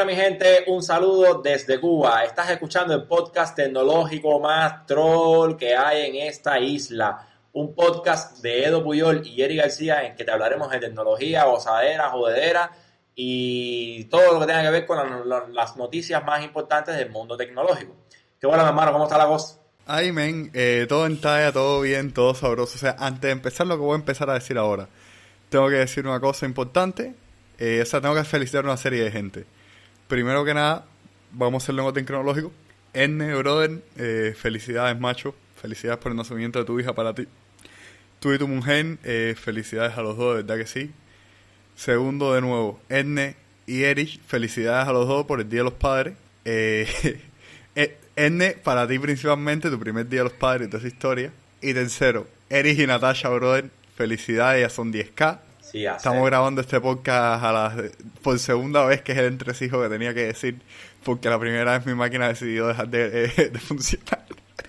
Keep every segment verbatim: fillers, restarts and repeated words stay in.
mi gente, un saludo desde Cuba. Estás escuchando el podcast tecnológico más troll que hay en esta isla. Un podcast de Edo Puyol y Jerry García en que te hablaremos de tecnología, gozadera, jodedera y todo lo que tenga que ver con la, la, las noticias más importantes del mundo tecnológico. Qué bueno, mi hermano, ¿cómo está la cosa? Ay, men, eh, todo en talla, todo bien, todo sabroso. O sea, antes de empezar lo que voy a empezar a decir ahora, tengo que decir una cosa importante. Eh, o sea, tengo que felicitar a una serie de gente. Primero que nada, vamos a hacerlo en orden cronológico. Erne, brother, eh, felicidades, macho. Felicidades por el nacimiento de tu hija para ti. Tú y tu mujer, eh, felicidades a los dos, de verdad que sí. Segundo, de nuevo, Erne y Erich, felicidades a los dos por el Día de los Padres. Eh, Erne, para ti principalmente, tu primer Día de los Padres y toda esa historia. Y tercero, Erich y Natasha, brother, felicidades, ya son diez K. Sí, Estamos grabando este podcast a la, por segunda vez, que es el entresijo que tenía que decir, porque la primera vez mi máquina decidió dejar de, de, de funcionar.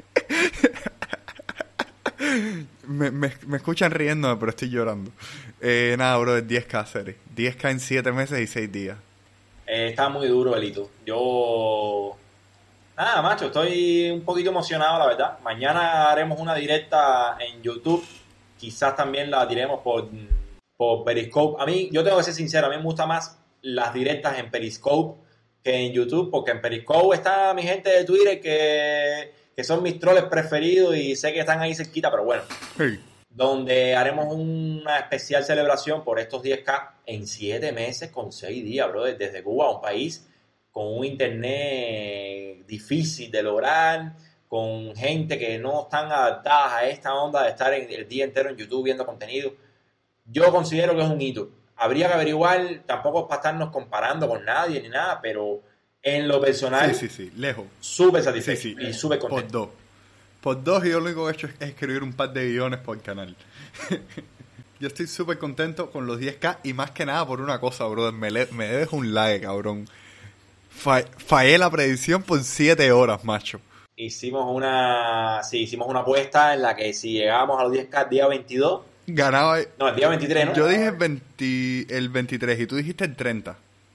me, me, me escuchan riéndome, pero estoy llorando. Eh, nada, bro, diez K serie. diez K en siete meses y seis días. Eh, está muy duro, Elito. Yo... Nada, macho, estoy un poquito emocionado, la verdad. Mañana haremos una directa en YouTube. Quizás también la tiremos por... por Periscope. A mí, yo tengo que ser sincero, a mí me gustan más las directas en Periscope que en YouTube, porque en Periscope está mi gente de Twitter que, que son mis troles preferidos y sé que están ahí cerquita, pero bueno. Hey. Donde haremos una especial celebración por estos diez K en siete meses con seis días, bro, desde Cuba, un país con un internet difícil de lograr, con gente que no están adaptadas a esta onda de estar en, el día entero en YouTube viendo contenido. Yo considero que es un hito. Habría que averiguar, tampoco es para estarnos comparando con nadie ni nada, pero en lo personal, sí, sí, sí, lejos. Súper satisfecho sí, sí. y súper contento. Por dos. Por dos, y yo lo único que he hecho es escribir un par de guiones por el canal. Yo estoy súper contento con los diez K y más que nada por una cosa, brother. Me, le, me debes un like, cabrón. Fa, fallé la predicción por siete horas, macho. Hicimos una, sí, hicimos una apuesta en la que si llegábamos a los diez K el día veintidós, ganaba. No, el día veintitrés, ¿no? Yo dije el, veinte, el veintitrés y tú dijiste el treinta.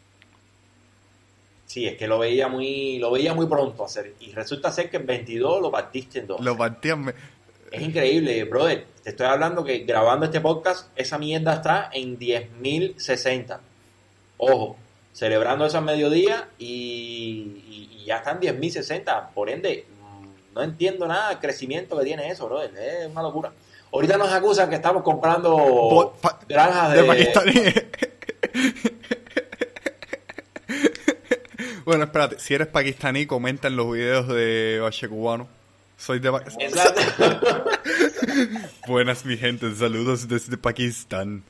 Sí, es que lo veía muy lo veía muy pronto hacer. Y resulta ser que el veintidós lo partiste en dos. Lo partían. Me... Es increíble, brother. Te estoy hablando que grabando este podcast, esa mierda está en diez mil sesenta. Ojo, celebrando eso al mediodía y, y, y ya está en diez mil sesenta. Por ende, no entiendo nada del crecimiento que tiene eso, brother. Es una locura. Ahorita nos acusan que estamos comprando Bo- pa- granjas de... de pakistaníes. Bueno, espérate. Si eres pakistaní, comenta en los videos de Bache Cubano. Soy de Pakistán. Exacto. Buenas, mi gente. Saludos desde Pakistán.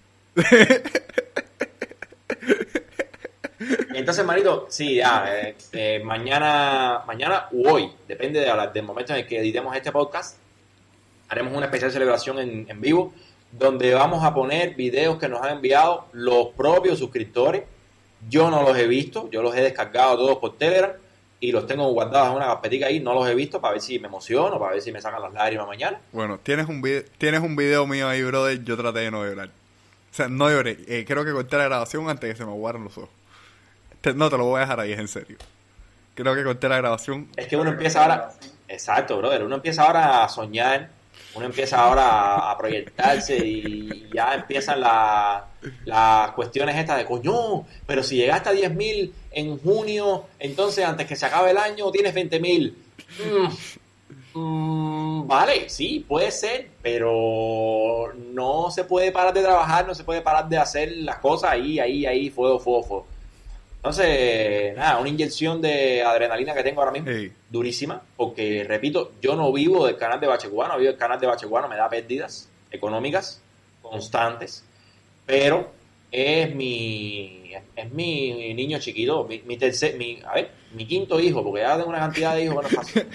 Entonces, manito, sí, ya, eh, eh, mañana, mañana u hoy, depende de la, del momento en el que editemos este podcast, haremos una especial celebración en, en vivo, donde vamos a poner videos que nos han enviado los propios suscriptores. Yo no los he visto, yo los he descargado todos por Telegram y los tengo guardados en una carpetica ahí, no los he visto para ver si me emociono, para ver si me sacan las lágrimas mañana. Bueno, tienes un video, tienes un video mío ahí, brother, yo traté de no llorar. O sea, no lloré, eh, creo que corté la grabación antes de que se me aguaran los ojos. Te, no, te lo voy a dejar ahí, es en serio. Creo que corté la grabación. Es que uno empieza ahora, exacto, brother, uno empieza ahora a soñar, uno empieza ahora a, a proyectarse y ya empiezan las la cuestiones estas de coño, pero si llegaste a diez mil en junio, entonces antes que se acabe el año tienes veinte mil. Mm, mm, vale, sí, puede ser, pero no se puede parar de trabajar, no se puede parar de hacer las cosas ahí, ahí, ahí, fuego, fuego, fuego. Entonces, nada, una inyección de adrenalina que tengo ahora mismo, Hey. durísima, porque, repito, yo no vivo del canal de Bache Cubano, vivo del canal de Bache Cubano, me da pérdidas económicas constantes, pero es mi es mi niño chiquito, mi, mi tercer, mi, a ver, mi quinto hijo, porque ya tengo una cantidad de hijos que no es fácil.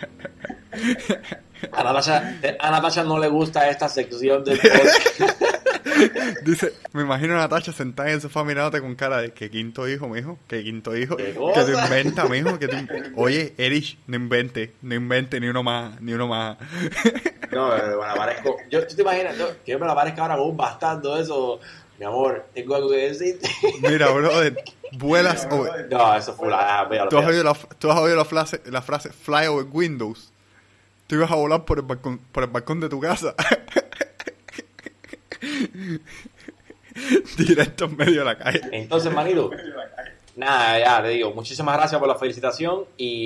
A Natasha, a Natasha no le gusta esta sección del podcast. Dice, me imagino a Natasha sentada en el sofá mirándote con cara de ¿qué quinto hijo, mijo? ¿Qué quinto hijo? ¿Qué ¿Qué cosa? te inventa, mijo? ¿Qué te... Oye, Erich, no invente, no invente ni uno más, ni uno más. No, me la parezco. Yo, ¿tú te imaginas? Yo, que yo me la parezca ahora con un bastardo de eso. Mi amor, tengo algo que decirte. Mira, brother, vuelas over... No, eso fue la... ¿Tú has oído la, tú has oído la frase, la frase fly over windows? Tú ibas a volar por el balcón, por el balcón de tu casa. Directo en medio de la calle. Entonces, manito, nada, ya te digo, muchísimas gracias por la felicitación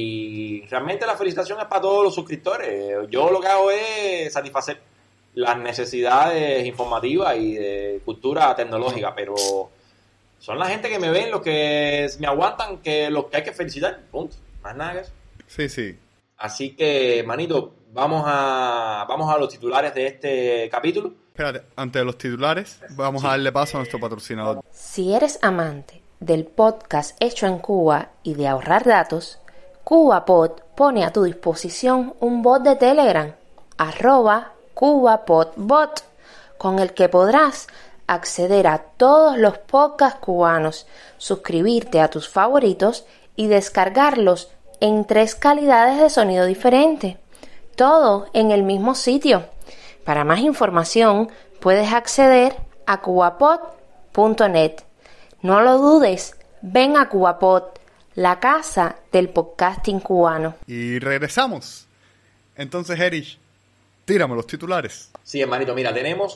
y realmente la felicitación es para todos los suscriptores. Yo lo que hago es satisfacer las necesidades informativas y de cultura tecnológica, pero son la gente que me ven los que me aguantan, que los que hay que felicitar, punto, más nada que eso. Sí, sí. Así que, manito, vamos a vamos a los titulares de este capítulo. Espérate, antes de los titulares, vamos sí. a darle paso a nuestro patrocinador. Si eres amante del podcast hecho en Cuba y de ahorrar datos, CubaPod pone a tu disposición un bot de Telegram, arroba CubaPodBot, con el que podrás acceder a todos los podcasts cubanos, suscribirte a tus favoritos y descargarlos en tres calidades de sonido diferentes, todo en el mismo sitio. Para más información puedes acceder a cubapod punto net. No lo dudes, ven a CubaPod, la casa del podcasting cubano. Y regresamos. Entonces, Erich, tírame los titulares. Sí, hermanito, mira, tenemos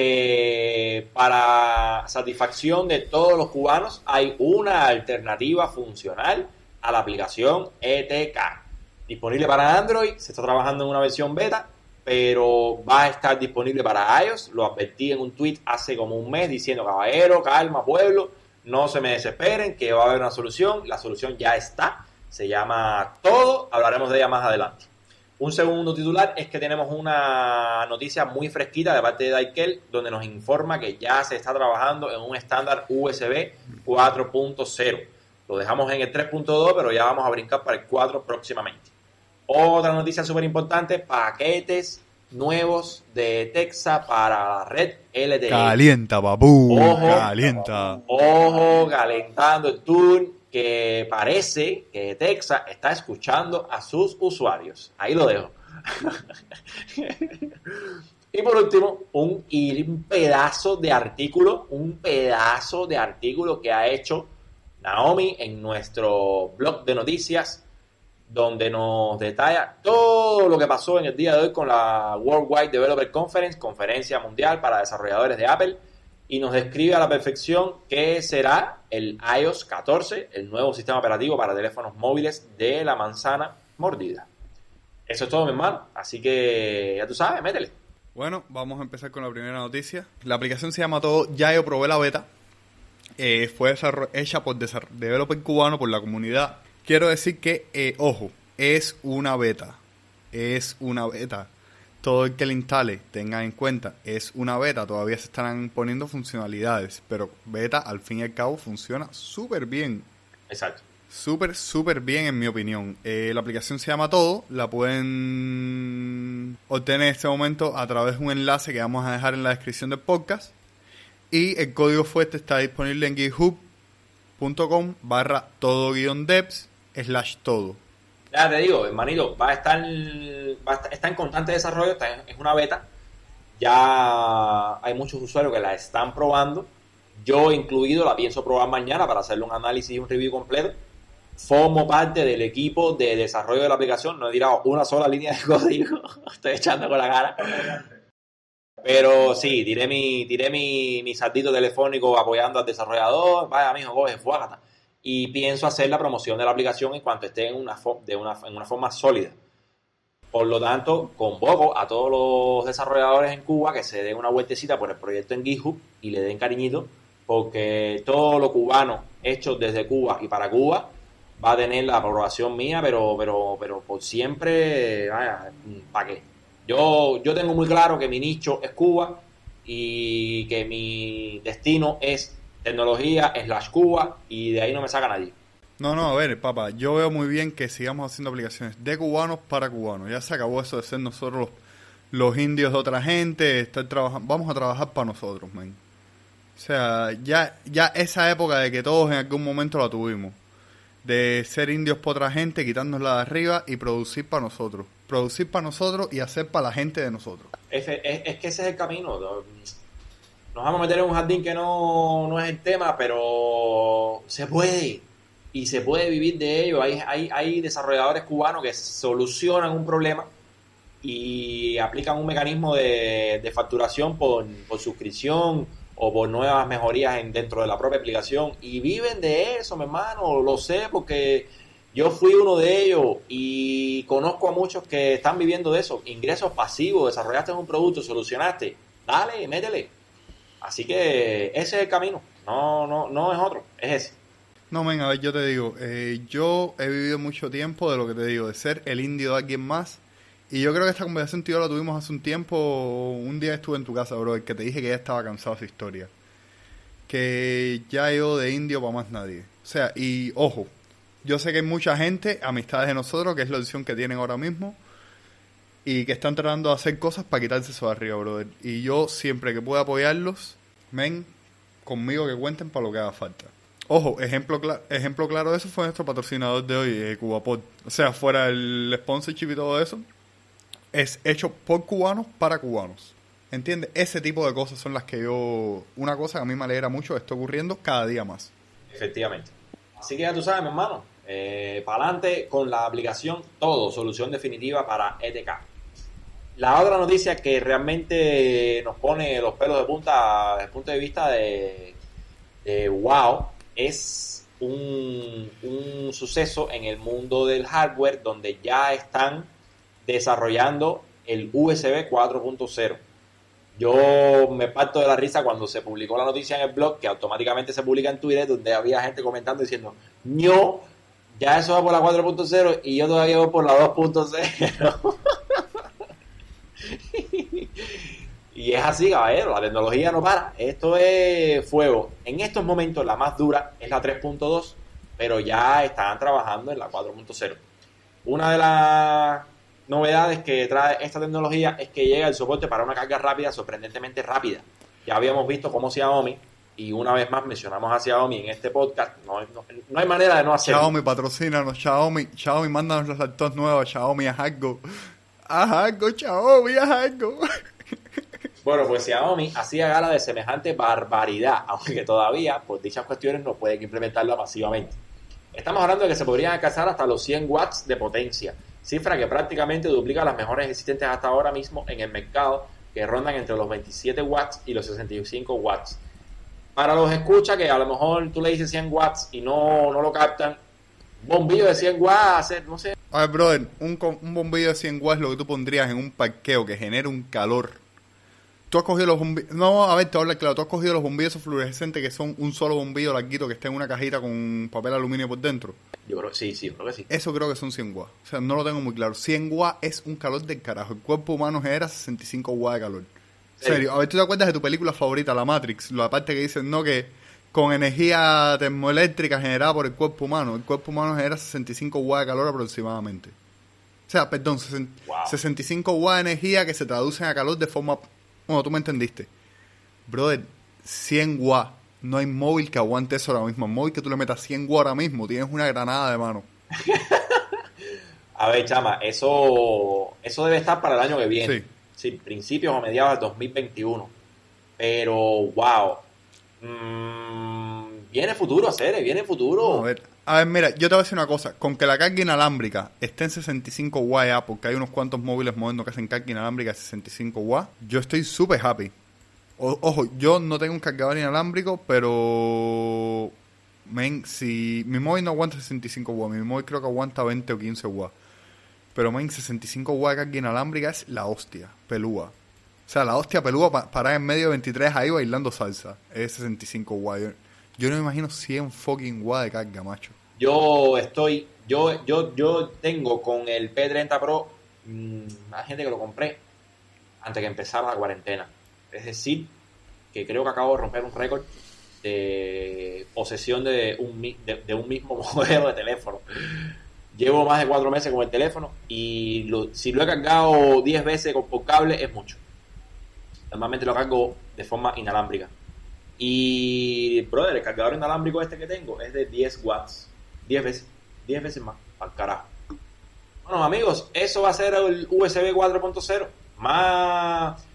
que para satisfacción de todos los cubanos hay una alternativa funcional a la aplicación E T K. Disponible para Android, se está trabajando en una versión beta, pero va a estar disponible para iOS. Lo advertí en un tweet hace como un mes diciendo, caballero, calma, pueblo, no se me desesperen, que va a haber una solución. La solución ya está, se llama Todo, hablaremos de ella más adelante. Un segundo titular es que tenemos una noticia muy fresquita de parte de Daikel, donde nos informa que ya se está trabajando en un estándar U S B cuatro punto cero. Lo dejamos en el tres punto dos, pero ya vamos a brincar para el cuatro próximamente. Otra noticia súper importante, paquetes nuevos de Texa para la red L T E. Calienta, babú, ojo, calienta. Ojo, calentando el tour, que parece que Texa está escuchando a sus usuarios. Ahí lo dejo. Y por último, un, un pedazo de artículo, un pedazo de artículo que ha hecho Naomi en nuestro blog de noticias, donde nos detalla todo lo que pasó en el día de hoy con la Worldwide Developer Conference, conferencia mundial para desarrolladores de Apple, y nos describe a la perfección qué será el iOS catorce, el nuevo sistema operativo para teléfonos móviles de la manzana mordida. Eso es todo, mi hermano, así que ya tú sabes, métele. Bueno, vamos a empezar con la primera noticia. La aplicación se llama Todo, ya yo probé la beta. Eh, fue hecha por developer cubano, por la comunidad. Quiero decir que, eh, ojo, es una beta. Es una beta. Todo el que le instale, tenga en cuenta, es una beta. Todavía se estarán poniendo funcionalidades, pero beta, al fin y al cabo, funciona súper bien. Exacto. Súper, súper bien, en mi opinión. Eh, la aplicación se llama Todo. La pueden obtener en este momento a través de un enlace que vamos a dejar en la descripción del podcast. Y el código fuente está disponible en github.com barra todo guión devs slash todo. Ya te digo, hermanito, va a estar, va a estar está en constante desarrollo, está en, es una beta. Ya hay muchos usuarios que la están probando. Yo incluido la pienso probar mañana para hacerle un análisis y un review completo. Formo parte del equipo de desarrollo de la aplicación. No he tirado una sola línea de código. Estoy echando con la cara. Pero sí, tiré mi, tiré mi, mi saltito telefónico apoyando al desarrollador. Vaya, mijo, coge, fuágata. Y pienso hacer la promoción de la aplicación en cuanto esté en una, de una, en una forma sólida. Por lo tanto, convoco a todos los desarrolladores en Cuba que se den una vueltecita por el proyecto en GitHub y le den cariñito, porque todo lo cubano hecho desde Cuba y para Cuba va a tener la aprobación mía, pero pero pero por siempre, vaya, ¿para qué? Yo, yo tengo muy claro que mi nicho es Cuba y que mi destino es tecnología slash Cuba, y de ahí no me saca nadie. No, no, a ver, papá, yo veo muy bien que sigamos haciendo aplicaciones de cubanos para cubanos. Ya se acabó eso de ser nosotros los, los indios de otra gente, estar trabajando, vamos a trabajar para nosotros, man. O sea, ya, ya esa época de que todos en algún momento la tuvimos, de ser indios para otra gente, quitárnosla de arriba y producir para nosotros. Producir para nosotros y hacer para la gente de nosotros. Es, es, es que ese es el camino. nos vamos a meter en un jardín que no, no es el tema, pero se puede. Y se puede vivir de ello. Hay, hay, hay desarrolladores cubanos que solucionan un problema y aplican un mecanismo de, de facturación por, por suscripción o por nuevas mejorías en, dentro de la propia aplicación. Y viven de eso, mi hermano. Lo sé porque yo fui uno de ellos y conozco a muchos que están viviendo de eso. Ingresos pasivos, desarrollaste un producto, solucionaste. Dale, métele. Así que ese es el camino. No, no, no es otro, es ese. No, men, a ver, yo te digo, eh, yo he vivido mucho tiempo de lo que te digo, de ser el indio de alguien más. Y yo creo que esta conversación tú y yo la tuvimos hace un tiempo. Un día estuve en tu casa, bro, que te dije que ya estaba cansado de esa historia. Que ya yo de indio para más nadie. O sea, y ojo, yo sé que hay mucha gente, amistades de nosotros, que es la decisión que tienen ahora mismo, y que están tratando de hacer cosas para quitarse eso de arriba, brother. Y yo siempre que pueda apoyarlos, men, conmigo que cuenten para lo que haga falta. Ojo, ejemplo, cl- ejemplo claro de eso fue nuestro patrocinador de hoy, eh, CubaPod. O sea, fuera el sponsorship y todo eso, es hecho por cubanos para cubanos. ¿Entiendes? Ese tipo de cosas son las que yo... Una cosa que a mí me alegra mucho, está ocurriendo cada día más. Efectivamente. Así que ya tú sabes, mi hermano, eh, para adelante con la aplicación Todo, solución definitiva para E T K. La otra noticia que realmente nos pone los pelos de punta desde el punto de vista de, de wow, es un, un suceso en el mundo del hardware donde ya están desarrollando el U S B cuatro punto cero. Yo me parto de la risa cuando se publicó la noticia en el blog, que automáticamente se publica en Twitter, donde había gente comentando diciendo, no, ya eso va por la cuatro punto cero y yo todavía voy por la dos punto cero. Y es así, caballero, la tecnología no para. Esto es fuego. En estos momentos la más dura es la tres punto dos, pero ya están trabajando en la cuatro punto cero. Una de las novedades que trae esta tecnología es que llega el soporte para una carga rápida, sorprendentemente rápida. Ya habíamos visto cómo Xiaomi, y una vez más mencionamos a Xiaomi en este podcast, no, no, no hay manera de no hacerlo. Xiaomi, patrocínanos, Xiaomi, Xiaomi, mándanos los laptops nuevos, Xiaomi, haz algo. Haz algo, Xiaomi, haz algo. Bueno, pues Xiaomi hacía gala de semejante barbaridad, aunque todavía, por dichas cuestiones, no pueden implementarla masivamente. Estamos hablando de que se podrían alcanzar hasta los cien watts de potencia, cifra que prácticamente duplica las mejores existentes hasta ahora mismo en el mercado, que rondan entre los veintisiete watts y los sesenta y cinco watts. Para los escucha que a lo mejor tú le dices cien watts y no, no lo captan, bombillo de cien watts, hacer, no sé. A ver, brother, un, un bombillo de cien watts es lo que tú pondrías en un parqueo que genera un calor. Tú has cogido los bombillos... No, a ver, te voy a hablar claro. Tú has cogido los bombillos esos fluorescentes que son un solo bombillo larguito que está en una cajita con papel aluminio por dentro. Yo creo que sí, sí, yo creo que sí. Eso creo que son cien watts. O sea, no lo tengo muy claro. cien watts es un calor del carajo. El cuerpo humano genera sesenta y cinco watts de calor. En serio. A ver, ¿tú te acuerdas de tu película favorita, La Matrix? La parte que dicen, no, que con energía termoeléctrica generada por el cuerpo humano. El cuerpo humano genera sesenta y cinco watts de calor aproximadamente. O sea, perdón, wow. sesenta y cinco watts de energía que se traducen a calor de forma... Bueno, tú me entendiste. Brother, cien watts. No hay móvil que aguante eso ahora mismo. El móvil que tú le metas cien watts ahora mismo, tienes una granada de mano. A ver, chama, eso eso debe estar para el año que viene. Sí. Sí, principios o mediados del dos mil veintiuno. Pero, wow. Mm, viene futuro, hacer, viene futuro. A ver, a ver, mira, yo te voy a decir una cosa. Con que la carga inalámbrica esté en sesenta y cinco watts ya, porque hay unos cuantos móviles modernos que hacen carga inalámbrica de sesenta y cinco watts, yo estoy súper happy. O, ojo, yo no tengo un cargador inalámbrico, pero... Men, si mi móvil no aguanta sesenta y cinco watts, mi móvil creo que aguanta veinte o quince watts. Pero, men, sesenta y cinco watts de carga inalámbrica es la hostia, pelúa. O sea, la hostia pelúa pa parar en medio de veintitrés ahí bailando salsa. Es sesenta y cinco watts. Yo, yo no me imagino cien fucking watts de carga, macho. Yo estoy, yo, yo, yo tengo con el P treinta Pro, mmm, hay gente que lo compré antes que empezara la cuarentena. Es decir, que creo que acabo de romper un récord de posesión de un, de, de un mismo modelo de teléfono. Llevo más de cuatro meses con el teléfono y lo, si lo he cargado diez veces con, por cable es mucho. Normalmente lo cargo de forma inalámbrica. Y, brother, el cargador inalámbrico este que tengo es de diez watts. diez veces. diez veces más. Al carajo. Bueno, amigos, eso va a ser el U S B cuatro punto cero. Más,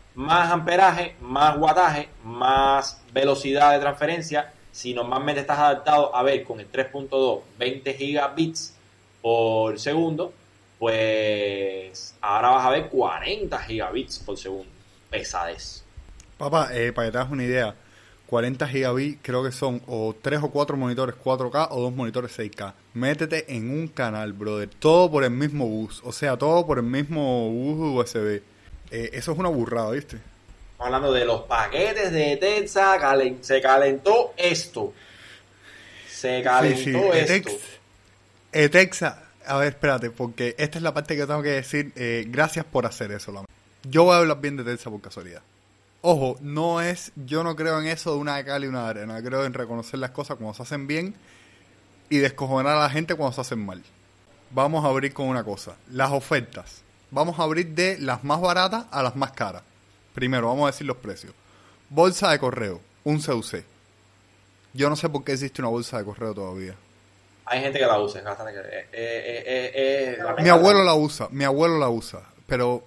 más amperaje, más wattaje, más velocidad de transferencia. Si normalmente estás adaptado a ver con el tres punto dos veinte gigabits por segundo, pues ahora vas a ver cuarenta gigabits por segundo. Pesadez. Papá, eh, para que te hagas una idea, cuarenta gigabits creo que son o tres o cuatro monitores cuatro K o dos monitores seis K. Métete en un canal, brother. Todo por el mismo bus. O sea, todo por el mismo bus U S B. Eh, eso es una burrada, ¿viste? Estamos hablando de los paquetes de Etexa. Calen- se calentó esto. Se calentó Sí, sí, esto. Etex- Etexa, a ver, espérate, porque esta es la parte que tengo que decir. Eh, gracias por hacer eso. La... Yo voy a hablar bien de Etexa por casualidad. Ojo, no es, yo no creo en eso de una de cal y una de arena. Creo en reconocer las cosas cuando se hacen bien y descojonar a la gente cuando se hacen mal. Vamos a abrir con una cosa, las ofertas. Vamos a abrir de las más baratas a las más caras. Primero, vamos a decir los precios. Bolsa de correo, un C U C. Yo no sé por qué existe una bolsa de correo todavía. Hay gente que la usa. Bastante que, eh, eh, eh, eh, la Mi abuelo la usa, mi abuelo la usa, pero...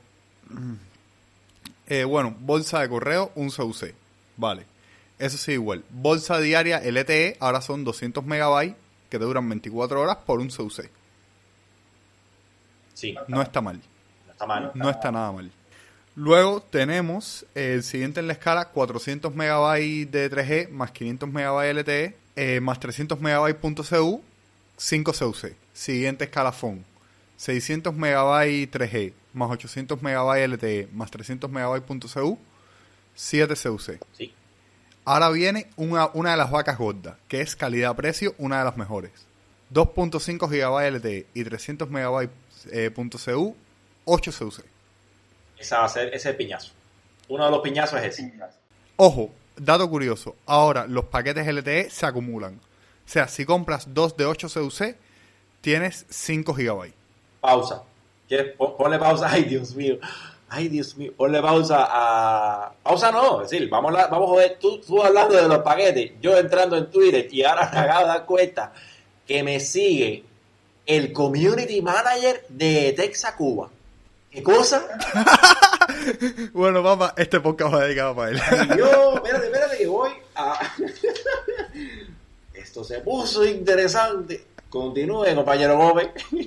Eh, bueno, bolsa de correo, un C U C. Vale. Eso sí, igual. Bolsa diaria L T E, ahora son doscientos megabytes que te duran veinticuatro horas por un C U C. Sí, No está mal. no está mal. No está nada mal. Luego tenemos el siguiente en la escala, cuatrocientos megabytes de tres G más quinientos megabytes L T E eh, más trescientos megabytes punto C U, cinco C U C. Siguiente escalafón, seiscientos megabytes tres G más ochocientos megabytes L T E más trescientos megabytes punto C U, siete C U C. Sí. Ahora viene una, una de las vacas gordas, que es calidad-precio, una de las mejores. dos punto cinco gigabytes L T E y trescientos megabytes eh, punto C U, ocho C U C. Esa va a ser, ese es el piñazo. Uno de los piñazos es ese. Ojo, dato curioso, ahora los paquetes L T E se acumulan. O sea, si compras dos de ocho C U C, tienes cinco gigabytes. Pausa. ¿Quieres? Pon- Ponle pausa. Ay, Dios mío. Ay, Dios mío. Ponle pausa a... Pausa no. Es decir, vamos a, vamos a ver. Tú, tú hablando de los paquetes. Yo entrando en Twitter y ahora me acabo de dar cuenta que me sigue el community manager de Etexa Cuba. ¿Qué cosa? Bueno, papá, este podcast va dedicado para él. Y yo, espérate, espérate que voy a... Esto se puso interesante. Continúe, compañero Gómez.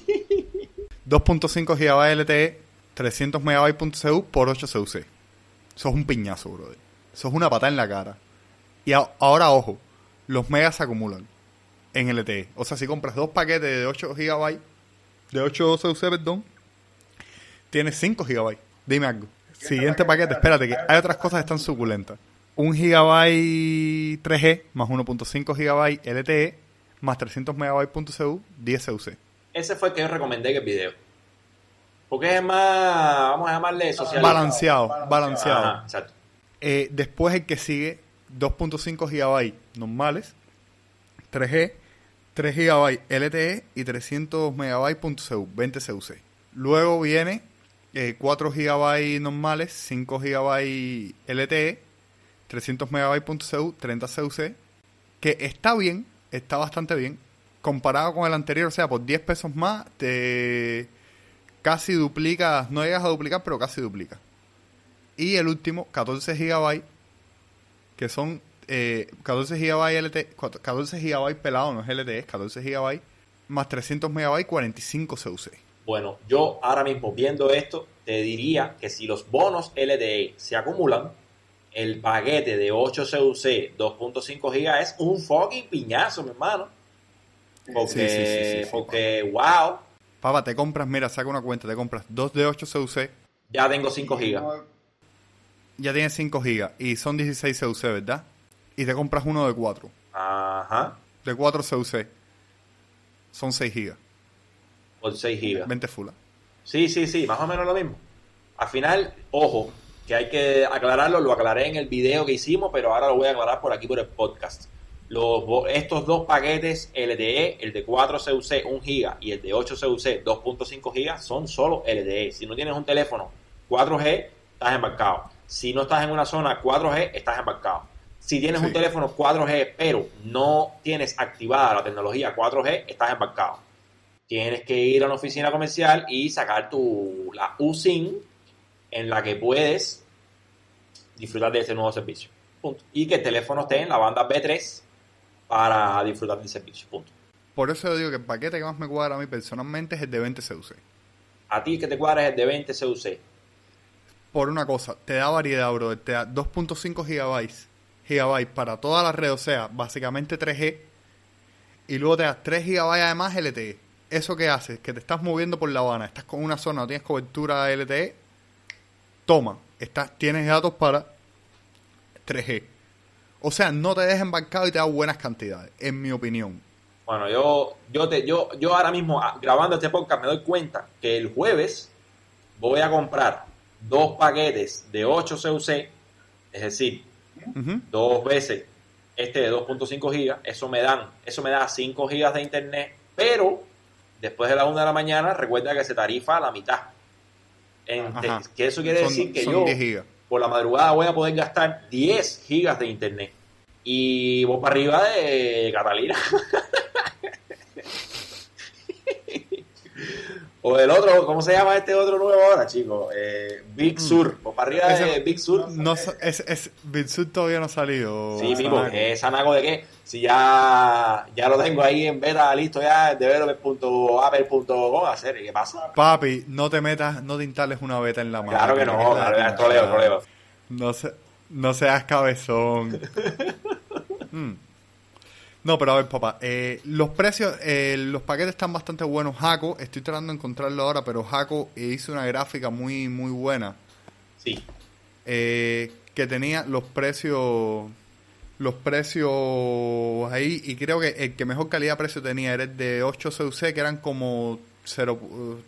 dos punto cinco gigabytes L T E, trescientos megabytes punto C U por ocho C U C. Eso es un piñazo, brother. Eso es una patada en la cara. Y a- ahora, ojo, los megas se acumulan en L T E. O sea, si compras dos paquetes de ocho gigabytes, de ocho C U C, perdón, tienes cinco gigabytes. Dime algo. Siguiente paquete, espérate, que hay otras cosas que están suculentas. un gigabyte tres G más uno punto cinco gigabytes L T E más trescientos megabytes punto C U, diez C U C. Ese fue el que yo recomendé en el video. Porque es más, vamos a llamarle social. Balanceado, balanceado. Ajá, exacto. Eh, después el que sigue, dos punto cinco gigabytes normales, tres G, tres gigabytes L T E y trescientos megabytes punto C U, veinte C U C. Luego viene eh, cuatro gigabytes normales, cinco gigabytes L T E, trescientos megabytes punto C U, treinta C U C, que está bien, está bastante bien, comparado con el anterior. O sea, por diez pesos más te casi duplicas, no llegas a duplicar, pero casi duplica. Y el último, catorce gigabytes, que son eh, catorce gigabytes L T E, catorce gigabytes pelado, no es L T E, es catorce gigabytes, más trescientos megabytes, cuarenta y cinco C U C. Bueno, yo ahora mismo viendo esto, te diría que si los bonos L T E se acumulan, el paquete de ocho C U C, dos punto cinco gigas es un fucking piñazo, mi hermano. Porque, Sí, sí, sí, sí, sí, porque wow, Papá, te compras, mira, saca una cuenta, te compras dos de ocho C U C, ya tengo cinco gigas. ya tienes cinco gigas y son dieciséis C U C, ¿verdad? Y te compras uno de cuatro. Ajá, De cuatro C U C. Son seis gigas. por seis gigas. veinte full. Sí, sí, sí, más o menos lo mismo. Al final, ojo, que hay que aclararlo, lo aclaré en el video que hicimos, pero ahora lo voy a aclarar por aquí por el podcast. Los, estos dos paquetes L T E, el de cuatro C U C, un giga, y el de ocho C U C, dos punto cinco gigas, son solo L T E. Si no tienes un teléfono cuatro G, estás embarcado. Si no estás en una zona cuatro G, estás embarcado. Si tienes Sí. un teléfono cuatro G, pero no tienes activada la tecnología cuatro G, estás embarcado. Tienes que ir a una oficina comercial y sacar tu la U S I N en la que puedes disfrutar de este nuevo servicio. Punto. Y que el teléfono esté en la banda B tres para disfrutar del servicio. Punto. Por eso yo digo que el paquete que más me cuadra a mí personalmente es el de veinte C U C. A ti que te cuadra es el de veinte C U C. Por una cosa, te da variedad, brother. Te da dos punto cinco gigabytes, gigabytes para toda la red, o sea, básicamente tres G. Y luego te da tres gigabytes además L T E. ¿Eso qué hace? Que te estás moviendo por La Habana, estás con una zona, no tienes cobertura L T E. Toma, estás, tienes datos para tres G. O sea, no te dejes embarcado y te da buenas cantidades, en mi opinión. Bueno, yo, yo, te, yo, yo ahora mismo, grabando este podcast, me doy cuenta que el jueves voy a comprar dos paquetes de ocho C U C, es decir, uh-huh. dos veces este de dos punto cinco gigas, eso me dan, eso me da cinco gigas de internet, pero después de la una de la mañana, recuerda que se tarifa a la mitad. Ente, que eso quiere son, decir que son yo por la madrugada voy a poder gastar diez gigas de internet. Y voy para arriba de Catalina. O el otro, ¿cómo se llama este otro nuevo ahora, chicos? Eh, Big Sur. Voy para arriba de Big Sur. No, es, es, Big Sur todavía no ha salido. Sí, mismo. ¿Es Sanaco de qué? Si ya, ya lo tengo ahí en beta listo ya, developer punto apple punto com, hacer. ¿Qué pasa? Papi, no te metas, no te instales una beta en la mano. Claro que no, claro, ya troleo, troleo. No, se, no seas cabezón. mm. No, pero a ver, papá, eh, los precios, eh, los paquetes están bastante buenos. Jaco, estoy tratando de encontrarlo ahora, pero Jaco hizo una gráfica muy, muy buena. Sí. Eh, que tenía los precios, los precios ahí, y creo que el que mejor calidad-precio tenía era el de ocho C U C, que eran como cero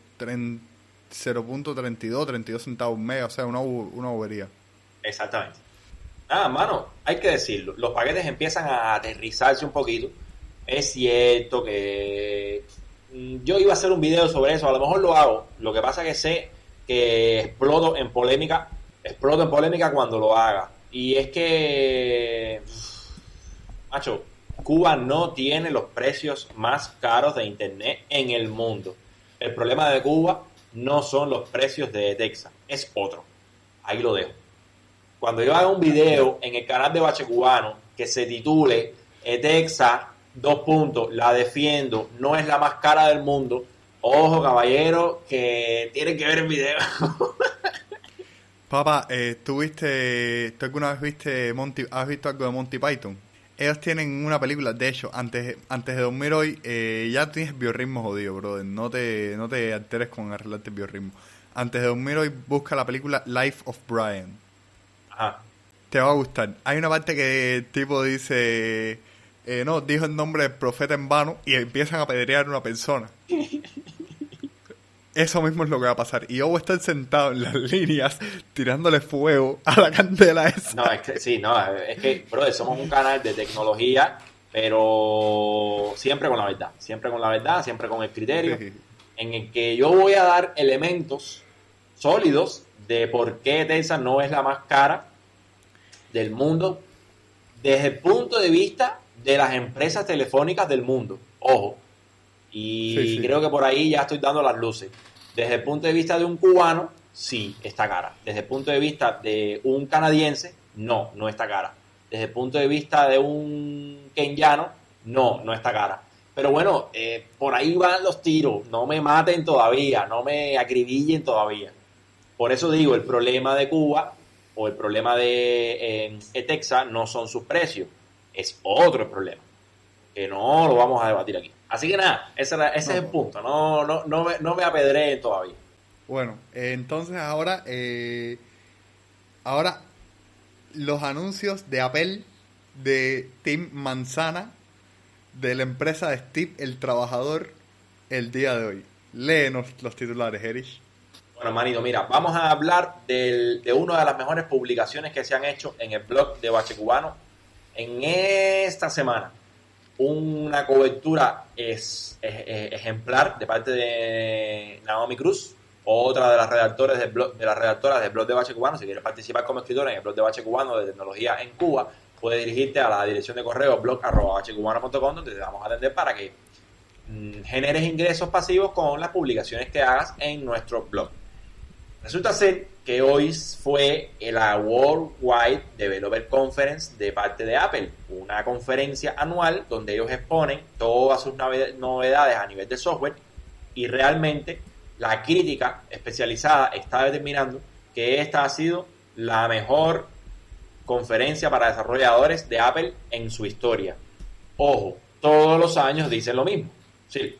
punto treinta y dos, treinta y dos centavos mega, o sea, una, una bobería. Exactamente. Ah, mano, hay que decirlo, los paquetes empiezan a aterrizarse un poquito. Es cierto que yo iba a hacer un video sobre eso, a lo mejor lo hago. Lo que pasa es que sé que exploto en polémica, exploto en polémica cuando lo haga. Y es que, macho, Cuba no tiene los precios más caros de internet en el mundo. El problema de Cuba no son los precios de Texas, es otro. Ahí lo dejo. Cuando yo haga un video en el canal de Bache Cubano que se titule Etexa, dos puntos, la defiendo, no es la más cara del mundo, ojo, caballero, que tienen que ver el video. Papá, eh, ¿tú viste, tú alguna vez viste Monty, has visto algo de Monty Python? Ellos tienen una película, de hecho, antes, antes de dormir hoy, eh, ya tienes biorritmo jodido, brother, no te, no te alteres con arreglarte el biorritmo. Antes de dormir hoy, busca la película Life of Brian. Ajá. Te va a gustar. Hay una parte que el tipo dice, eh, no, dijo el nombre del profeta en vano, y empiezan a apedrear a una persona. Eso mismo es lo que va a pasar. Y yo voy a estar sentado en las líneas tirándole fuego a la candela esa. No, es que, sí, no, es que, brother, somos un canal de tecnología, pero siempre con la verdad. Siempre con la verdad, siempre con el criterio, sí, en el que yo voy a dar elementos sólidos de por qué Texas no es la más cara del mundo desde el punto de vista de las empresas telefónicas del mundo. Ojo. Y sí, sí. Creo que por ahí ya estoy dando las luces. Desde el punto de vista de un cubano, sí, está cara. Desde el punto de vista de un canadiense, no, no está cara. Desde el punto de vista de un kenyano, no, no está cara. Pero bueno, eh, por ahí van los tiros. No me maten todavía, no me acribillen todavía. Por eso digo, el problema de Cuba o el problema de eh, Texas no son sus precios. Es otro el problema, que no lo vamos a debatir aquí. Así que nada, ese, ese no, es el punto. No, no, no, me, no me apedreen todavía. Bueno, eh, entonces ahora, eh, ahora los anuncios de Apple de Tim Manzana, de la empresa de Steve el Trabajador, el día de hoy. Léenos los titulares, Erich. Bueno, manito, mira, vamos a hablar del, de una de las mejores publicaciones que se han hecho en el blog de Bache Cubano en esta semana. Una cobertura es, es, es, ejemplar de parte de Naomi Cruz, otra de las redactores del blog, de las redactoras del blog de Bache Cubano. Si quieres participar como escritora en el blog de Bache Cubano de tecnología en Cuba, puedes dirigirte a la dirección de correo blog arroba bachecubano punto com, donde te vamos a atender para que mmm, generes ingresos pasivos con las publicaciones que hagas en nuestro blog. Resulta ser que hoy fue la Worldwide Developer Conference de parte de Apple, una conferencia anual donde ellos exponen todas sus novedades a nivel de software, y realmente la crítica especializada está determinando que esta ha sido la mejor conferencia para desarrolladores de Apple en su historia. Ojo, todos los años dicen lo mismo. Sí.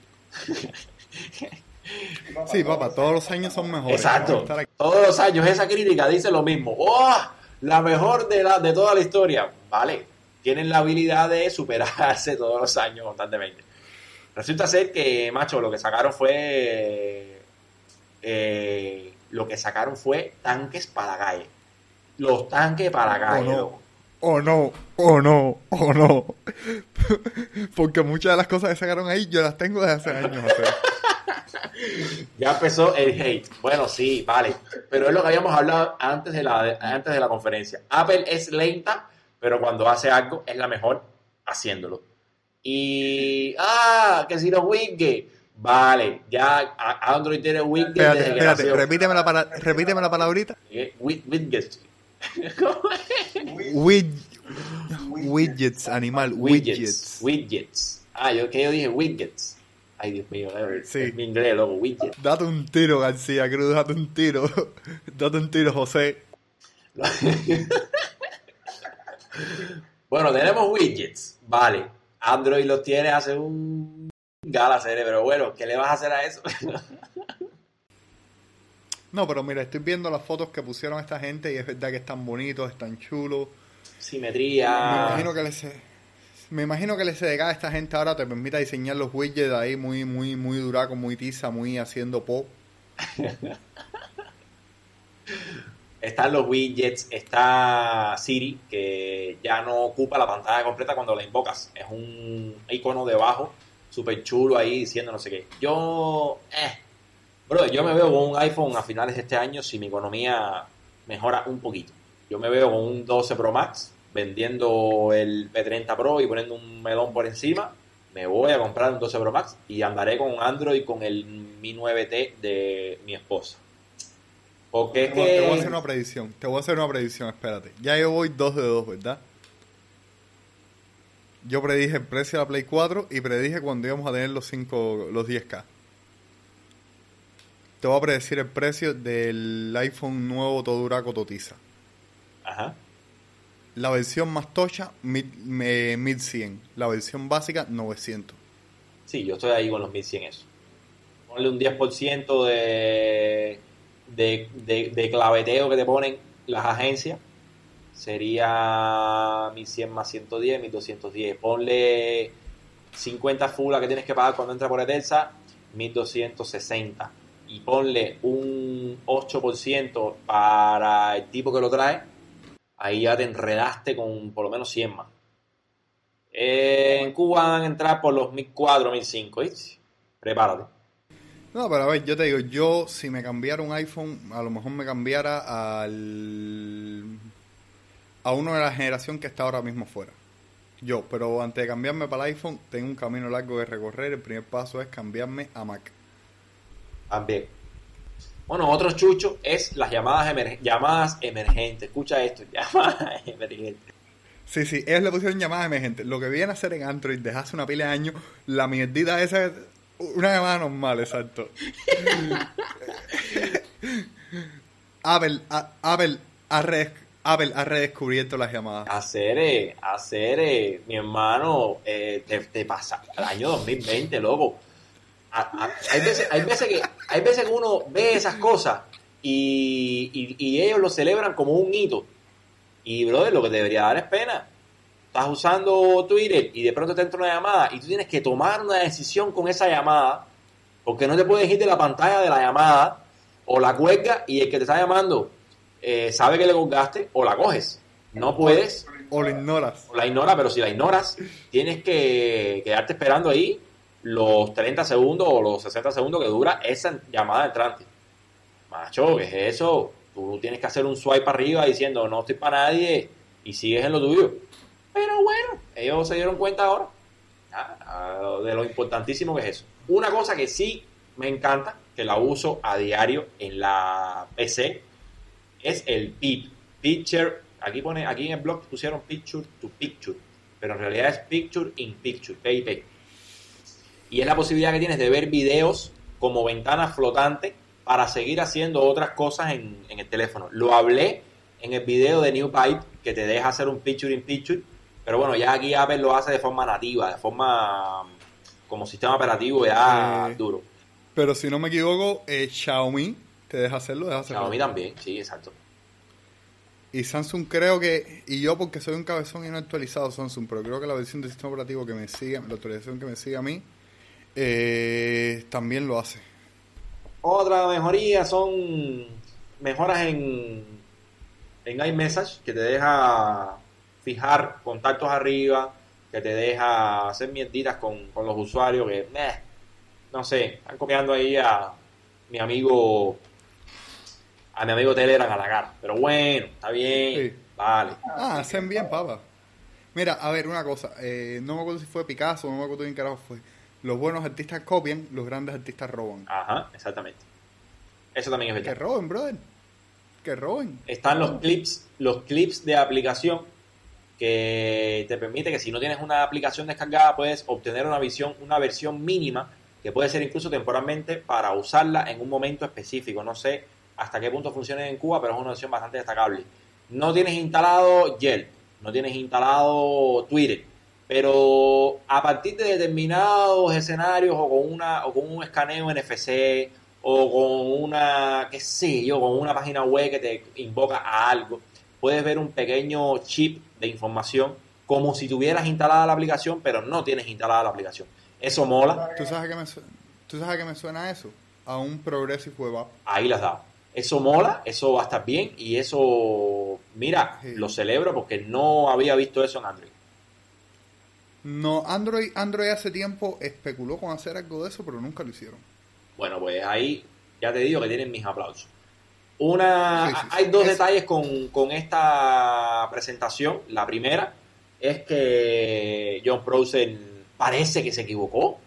Sí, papá, todos los años son mejores. Exacto. Todos los años esa crítica dice lo mismo. ¡Oh! La mejor de, la, de toda la historia. Vale, tienen la habilidad de superarse todos los años constantemente. Resulta ser que, macho, lo que sacaron fue... Eh, lo que sacaron fue tanques para la calle. Los tanques para la calle. Oh no, oh no, oh no, oh no. Porque muchas de las cosas que sacaron ahí yo las tengo desde hace años. O sea. Ya empezó el hate. Bueno, sí, vale. Pero es lo que habíamos hablado antes de la, antes de la conferencia. Apple es lenta, pero cuando hace algo es la mejor haciéndolo. Y... ¡Ah! Que si los widgets. Vale, ya Android tiene widgets espérate, desde que espérate, nació. Repíteme la, para, repíteme la palabrita. Widgets. Wid, widgets, animal, widgets. Widgets. Widgets. Ah, yo que yo dije widgets. Ay, Dios mío, sí. Es mi inglés, loco, widgets. Date un tiro, García Cruz, date un tiro. Date un tiro, José. Bueno, tenemos widgets. Vale, Android los tiene hace un gala serie, pero bueno, ¿qué le vas a hacer a eso? No, pero mira, estoy viendo las fotos que pusieron esta gente y es verdad que están bonitos, están chulos. Simetría. Me imagino que les me imagino que el S D K a esta gente ahora te permita diseñar los widgets ahí muy muy muy duraco, muy tiza, muy haciendo pop. Están los widgets, está Siri, que ya no ocupa la pantalla completa cuando la invocas. Es un icono debajo, súper chulo ahí diciendo no sé qué. Yo, eh, bro, yo me veo con un iPhone a finales de este año si mi economía mejora un poquito. Yo me veo con un doce Pro Max, vendiendo el P treinta Pro y poniendo un melón por encima. Me voy a comprar un doce Pro Max y andaré con Android con el Mi nueve T de mi esposa. Porque es te, que... te voy a hacer una predicción, te voy a hacer una predicción, espérate. Ya yo voy dos de dos, ¿verdad? Yo predije el precio de la Play cuatro y predije cuando íbamos a tener los cinco, los diez K. Te voy a predecir el precio del iPhone nuevo todo duraco totiza. Ajá. La versión más tocha, mil cien. La versión básica, novecientos. Sí, yo estoy ahí con los mil cien eso. Ponle un diez por ciento de, de, de, de claveteo que te ponen las agencias. Sería mil cien más ciento diez, mil doscientos diez. Ponle cincuenta fulas que tienes que pagar cuando entra por Etelsa, mil doscientos sesenta. Y ponle un ocho por ciento para el tipo que lo trae. Ahí ya te enredaste con por lo menos cien más. Eh, en Cuba van a entrar por los mil cuatro, mil cinco. ¿Viste? Prepárate. No, pero a ver, yo te digo, yo si me cambiara un iPhone, a lo mejor me cambiara al a uno de la generación que está ahora mismo fuera. Yo, pero antes de cambiarme para el iPhone, tengo un camino largo de recorrer. El primer paso es cambiarme a Mac. También. Bueno, otro chucho es las llamadas, emer- llamadas emergentes. Escucha esto, llamadas emergentes. Sí, sí, ellos le pusieron llamadas emergentes. Lo que viene a hacer en Android desde hace una pila de años, la mierdita esa, una llamada normal, exacto. Apple, a, Apple, ha re, Apple ha redescubierto las llamadas. Hacer, eh, hacer, eh, mi hermano, eh, te, te pasa el año dos mil veinte, loco. A, a, hay, veces, hay, veces que, hay veces que uno ve esas cosas y, y, y ellos lo celebran como un hito. Y, brother, lo que te debería dar es pena. Estás usando Twitter y de pronto te entra una llamada y tú tienes que tomar una decisión con esa llamada porque no te puedes ir de la pantalla de la llamada o la cuelga y el que te está llamando eh, sabe que le colgaste o la coges. No puedes. O la ignoras. O la ignoras, pero si la ignoras, tienes que quedarte esperando ahí los treinta segundos o los sesenta segundos que dura esa llamada entrante. Macho, ¿qué es eso? Tú tienes que hacer un swipe arriba diciendo no estoy para nadie y sigues en lo tuyo. Pero bueno, ellos se dieron cuenta ahora ah, de lo importantísimo que es eso. Una cosa que sí me encanta, que la uso a diario en la P C, es el P I P, Picture, aquí pone, aquí en el blog pusieron Picture to Picture, pero en realidad es Picture in Picture, P I P. Y es la posibilidad que tienes de ver videos como ventanas flotantes para seguir haciendo otras cosas en, en el teléfono. Lo hablé en el video de New Pipe, que te deja hacer un Picture in Picture, pero bueno, ya aquí Apple lo hace de forma nativa, de forma como sistema operativo ya eh, duro. Pero si no me equivoco, eh, Xiaomi te deja hacerlo, deja hacerlo. Xiaomi también, sí, exacto. Y Samsung creo que, y yo porque soy un cabezón y no he actualizado Samsung, pero creo que la versión del sistema operativo que me sigue, la actualización que me sigue a mí, eh, también lo hace. Otra mejoría son mejoras en, en iMessage, que te deja fijar contactos arriba, que te deja hacer mierditas con, con los usuarios, que, eh, no sé, están copiando ahí a mi amigo... a mi amigo Telegram a la cara. Pero bueno, está bien, sí. Vale. Ah, hacen bien, papá. Mira, a ver, una cosa. Eh, no me acuerdo si fue Picasso, no me acuerdo bien qué carajo fue. Los buenos artistas copian, los grandes artistas roban. Ajá, exactamente. Eso también es verdad. Que roben, brother. Que roben. Están los clips, los clips de aplicación que te permite que si no tienes una aplicación descargada puedes obtener una visión, una versión mínima que puede ser incluso temporalmente para usarla en un momento específico. No sé hasta qué punto funciona en Cuba, pero es una opción bastante destacable. No tienes instalado Yelp, no tienes instalado Twitter, pero a partir de determinados escenarios o con una o con un escaneo N F C o con una, qué sé yo, con una página web que te invoca a algo, puedes ver un pequeño chip de información como si tuvieras instalada la aplicación, pero no tienes instalada la aplicación. Eso mola. ¿Tú sabes a qué me, su- ¿tú sabes a qué me suena eso? A un Progressive Web App. Ahí las dado. Eso mola, eso va a estar bien y eso, mira, sí. Lo celebro porque no había visto eso en Android. No, Android, Android hace tiempo especuló con hacer algo de eso, pero nunca lo hicieron. Bueno, pues ahí ya te digo que tienen mis aplausos. Una, sí, sí, sí. Hay dos es... detalles con, con esta presentación. La primera es que John Prosser parece que se equivocó.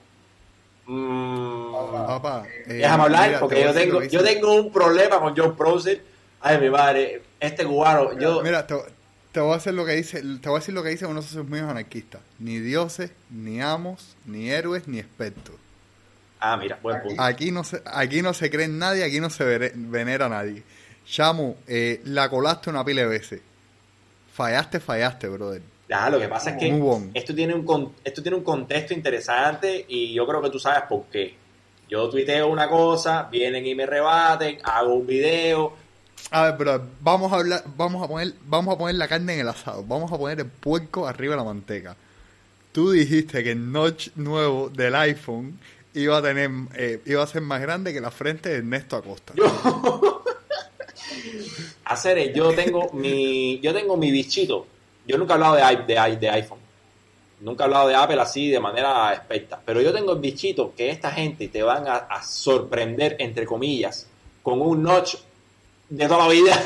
Mm, Papá, eh, déjame hablar, mira, porque yo tengo, yo tengo un problema con John Prosser. Ay, mi madre, este cubano. Yo... Mira, te, te voy a hacer lo que dice, te voy a decir lo que dicen unos socios míos anarquistas. Ni dioses, ni amos, ni héroes, ni expertos. Ah, mira, buen punto. Aquí no se, aquí no se cree en nadie, aquí no se vere, venera a nadie. Chamo, eh, la colaste una pila de veces. Fallaste, fallaste, brother. Ya, lo que pasa es que bon. esto tiene un esto tiene un contexto interesante y yo creo que tú sabes por qué. Yo tuiteo una cosa, vienen y me rebaten, hago un video. A ver, brother, vamos a hablar, vamos a poner, vamos a poner la carne en el asado, vamos a poner el puerco arriba de la manteca. Tú dijiste que el notch nuevo del iPhone iba a tener, eh, iba a ser más grande que la frente de Ernesto Acosta. Yo... Hacer, yo tengo mi, yo tengo mi bichito. Yo nunca he hablado de, de, de iPhone. Nunca he hablado de Apple así de manera experta. Pero yo tengo el bichito que esta gente te van a, a sorprender, entre comillas, con un notch de toda la vida.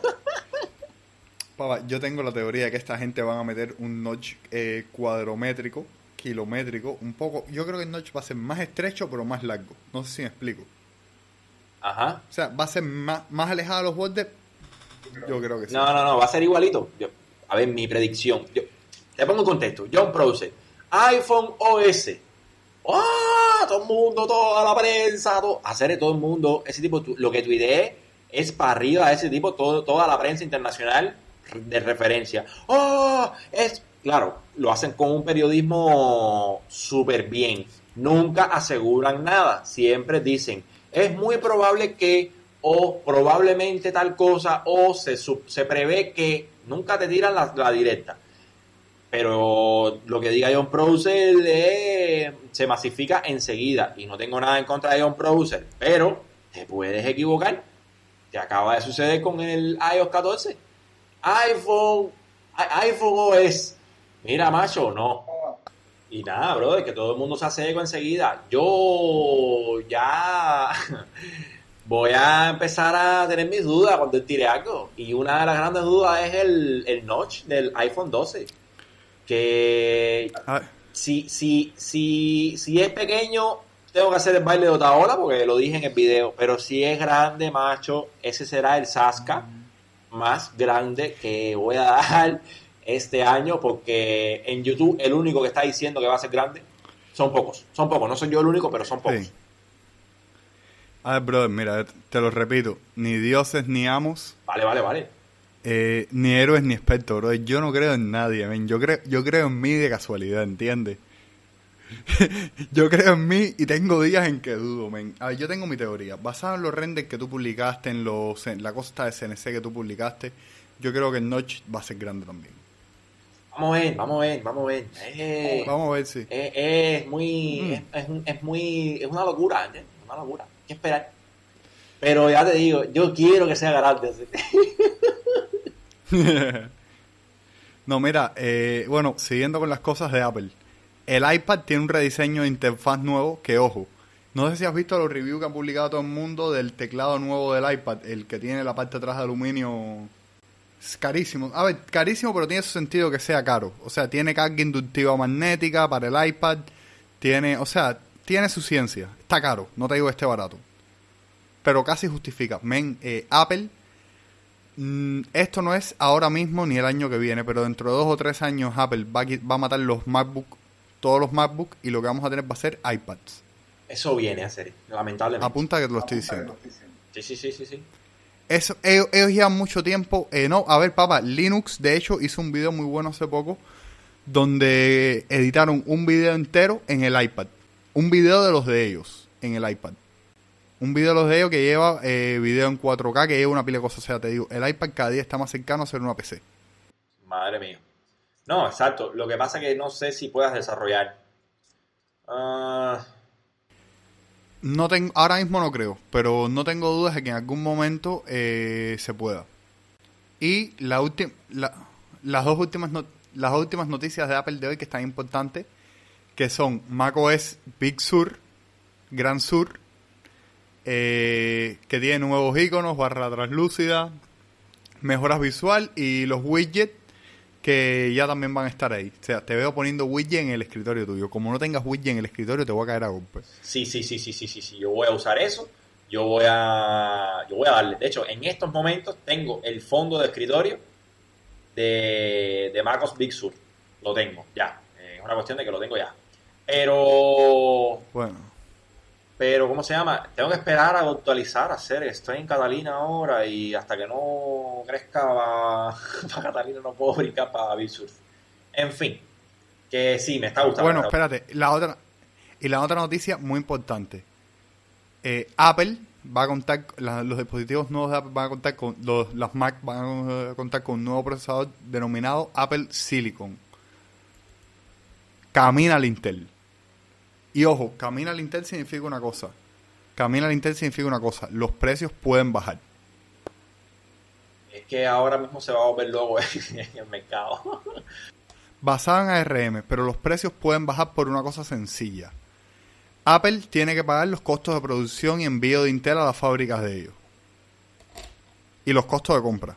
Papá, yo tengo la teoría de que esta gente van a meter un notch eh, cuadrométrico, kilométrico, un poco. Yo creo que el notch va a ser más estrecho, pero más largo. No sé si me explico. Ajá. O sea, va a ser más, más alejado de los bordes. Yo creo que sí. No, no, no, va a ser igualito. Yo, a ver, mi predicción. Yo, te pongo en contexto. John Prosser, iPhone O S. ¡Ah! Todo el mundo, toda la prensa, todo, hacer de todo el mundo. Ese tipo, lo que tuiteé es para arriba de ese tipo, todo, toda la prensa internacional de referencia. ¡Ah! Es, claro, lo hacen con un periodismo súper bien. Nunca aseguran nada. Siempre dicen, es muy probable que, o probablemente tal cosa, o se, se prevé que, nunca te tiran la, la directa. Pero lo que diga John Prosser eh, se masifica enseguida. Y no tengo nada en contra de John Prosser, pero te puedes equivocar. Te acaba de suceder con el i O S catorce. iPhone, iPhone O S. Mira, macho, no. Y nada, bro, es que todo el mundo se hace eco enseguida. Yo ya voy a empezar a tener mis dudas cuando tire algo. Y una de las grandes dudas es el, el notch del iPhone doce. Que si, si, si, si es pequeño, tengo que hacer el baile de Otaola porque lo dije en el video. Pero si es grande, macho, ese será el Sasca más grande que voy a dar este año, porque en YouTube el único que está diciendo que va a ser grande son pocos, son pocos, no soy yo el único, pero son pocos. Sí. A ver, brother, mira, te lo repito, ni dioses ni amos, Vale, vale, vale. eh, ni héroes ni expertos, brother. Yo no creo en nadie, men. Yo creo, yo creo en mí de casualidad, ¿entiendes? Yo creo en mí y tengo días en que dudo, men. A ver, yo tengo mi teoría. Basada en los renders que tú publicaste, en los, en la cosa de C N C que tú publicaste, yo creo que el Notch va a ser grande también. Vamos a ver, vamos a ver, vamos a ver. Eh, Vamos a ver si. eh, es muy, Mm. es, es, un- es muy, es una locura, ¿entiendes? Una locura. Hay que esperar. Pero ya te digo, yo quiero que sea grande. No, mira, eh, bueno, siguiendo con las cosas de Apple. El iPad tiene un rediseño de interfaz nuevo que, ojo, no sé si has visto los reviews que ha publicado todo el mundo del teclado nuevo del iPad, el que tiene la parte de atrás de aluminio. Es carísimo. A ver, carísimo, pero tiene su sentido que sea caro. O sea, tiene carga inductiva magnética para el iPad, tiene, o sea, tiene su ciencia. Está caro, no te digo que esté barato. Pero casi justifica. Men, eh, Apple, mm, esto no es ahora mismo ni el año que viene, pero dentro de dos o tres años Apple va a, qui- va a matar los MacBook, todos los MacBook, y lo que vamos a tener va a ser iPads. Eso viene a ser, lamentablemente. Apunta que te lo estoy diciendo. Sí, sí, sí, sí, sí. Eso, ellos, ellos llevan mucho tiempo. Eh, no, a ver, papá, Linux, de hecho, hizo un video muy bueno hace poco donde editaron un video entero en el iPad. Un video de los de ellos en el iPad. Un video de los de ellos que lleva eh, video en cuatro K, que lleva una pila de cosas. O sea, te digo, el iPad cada día está más cercano a ser una P C. Madre mía. No, exacto. Lo que pasa es que no sé si puedas desarrollar. Ah, No tengo, ahora mismo no creo, pero no tengo dudas de que en algún momento eh, se pueda. Y la última, la, las dos últimas no- las dos últimas noticias de Apple de hoy que están importantes, que son macOS Big Sur, Gran Sur, eh, que tiene nuevos iconos, barra translúcida, mejoras visual y los widgets que ya también van a estar ahí. O sea, te veo poniendo widget en el escritorio tuyo. Como no tengas widget en el escritorio, te voy a caer a golpe. sí, sí, sí, sí, sí, sí, sí. Yo voy a usar eso. Yo voy a, yo voy a darle. De hecho, en estos momentos tengo el fondo de escritorio de, de MacOS Big Sur. Lo tengo, ya. Eh, Es una cuestión de que lo tengo ya. Pero, Bueno, pero, ¿cómo se llama? Tengo que esperar a actualizar, a hacer. Estoy en Catalina ahora y hasta que no crezca para Catalina no puedo brincar para Big Sur. En fin, que sí, me está gustando. bueno, me está espérate. La otra y la otra noticia muy importante. Eh, Apple va a contar, la- los dispositivos nuevos de Apple van a contar con, los, las Mac van a contar con un nuevo procesador denominado Apple Silicon. Camina al Intel. Y ojo, camina al Intel significa una cosa. Camina al Intel significa una cosa. Los precios pueden bajar. Es que ahora mismo se va a volver loco en el mercado. Basado en A R M, pero los precios pueden bajar por una cosa sencilla. Apple tiene que pagar los costos de producción y envío de Intel a las fábricas de ellos. Y los costos de compra.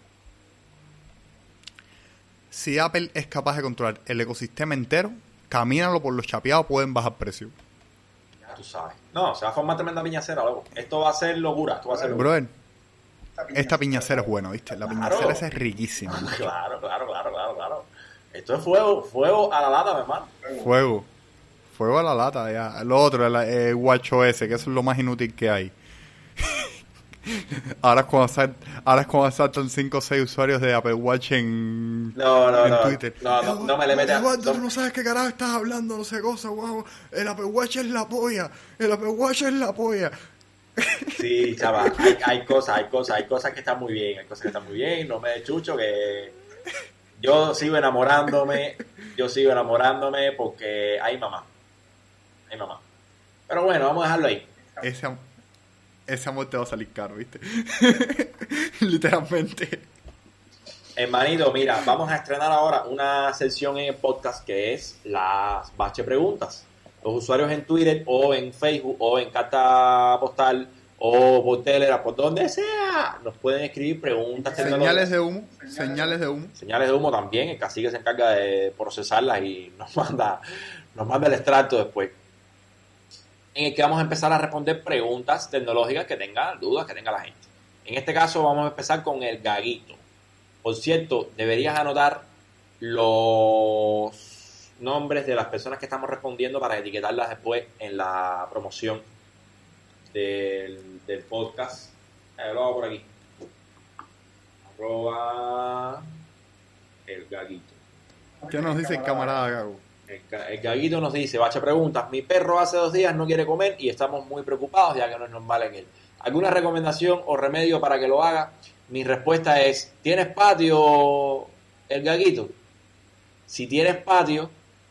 Si Apple es capaz de controlar el ecosistema entero, camínalo por los chapeados, pueden bajar precios. Ya tú sabes. No, se va a formar tremenda piñacera, loco. Esto va a ser locura. Esto va a ser locura. Brother, esta piñacera es buena, ¿viste? La Claro. piñacera esa es riquísima. Claro, claro, claro, claro, claro. Esto es fuego, fuego a la lata, mi hermano. Fuego. Fuego a la lata, ya. Lo otro, el eh, WatchOS, que eso es lo más inútil que hay. Ahora es cuando sal- ahora es cuando saltan cinco o seis usuarios de Apple Watch en, No, no, en no. Twitter. No, no, no me le metas. Eduardo, no- tú no sabes qué carajo estás hablando, no sé cosa, guau. El Apple Watch es la polla. El Apple Watch es la polla. Sí, chaval, hay, hay cosas, hay cosas, hay cosas que están muy bien, hay cosas que están muy bien, no me des chucho, que yo sigo enamorándome, yo sigo enamorándome porque hay mamá, hay mamá. Pero bueno, vamos a dejarlo ahí. Ese, am- ese amor te va a salir caro, ¿viste? Literalmente. Hermanito, mira, vamos a estrenar ahora una sección en el podcast que es las bache preguntas. Los usuarios en Twitter o en Facebook o en carta postal o por Telegram, por donde sea, nos pueden escribir preguntas Señales de humo, señales de humo. señales de humo también. El cacique se encarga de procesarlas y nos manda, nos manda el extracto después. En el que vamos a empezar a responder preguntas tecnológicas que tenga dudas, que tenga la gente. En este caso vamos a empezar con el Gaguito. Por cierto, deberías anotar los nombres de las personas que estamos respondiendo para etiquetarlas después en la promoción del, del podcast. Eh, lo hago por aquí. Arroba el gaguito. ¿Qué nos dice el camarada Gago? El, el gaguito nos dice, Bache preguntas, mi perro hace dos días no quiere comer y estamos muy preocupados ya que no es normal en él. ¿Alguna recomendación o remedio para que lo haga? Mi respuesta es, ¿tienes patio, el gaguito? Si tienes patio,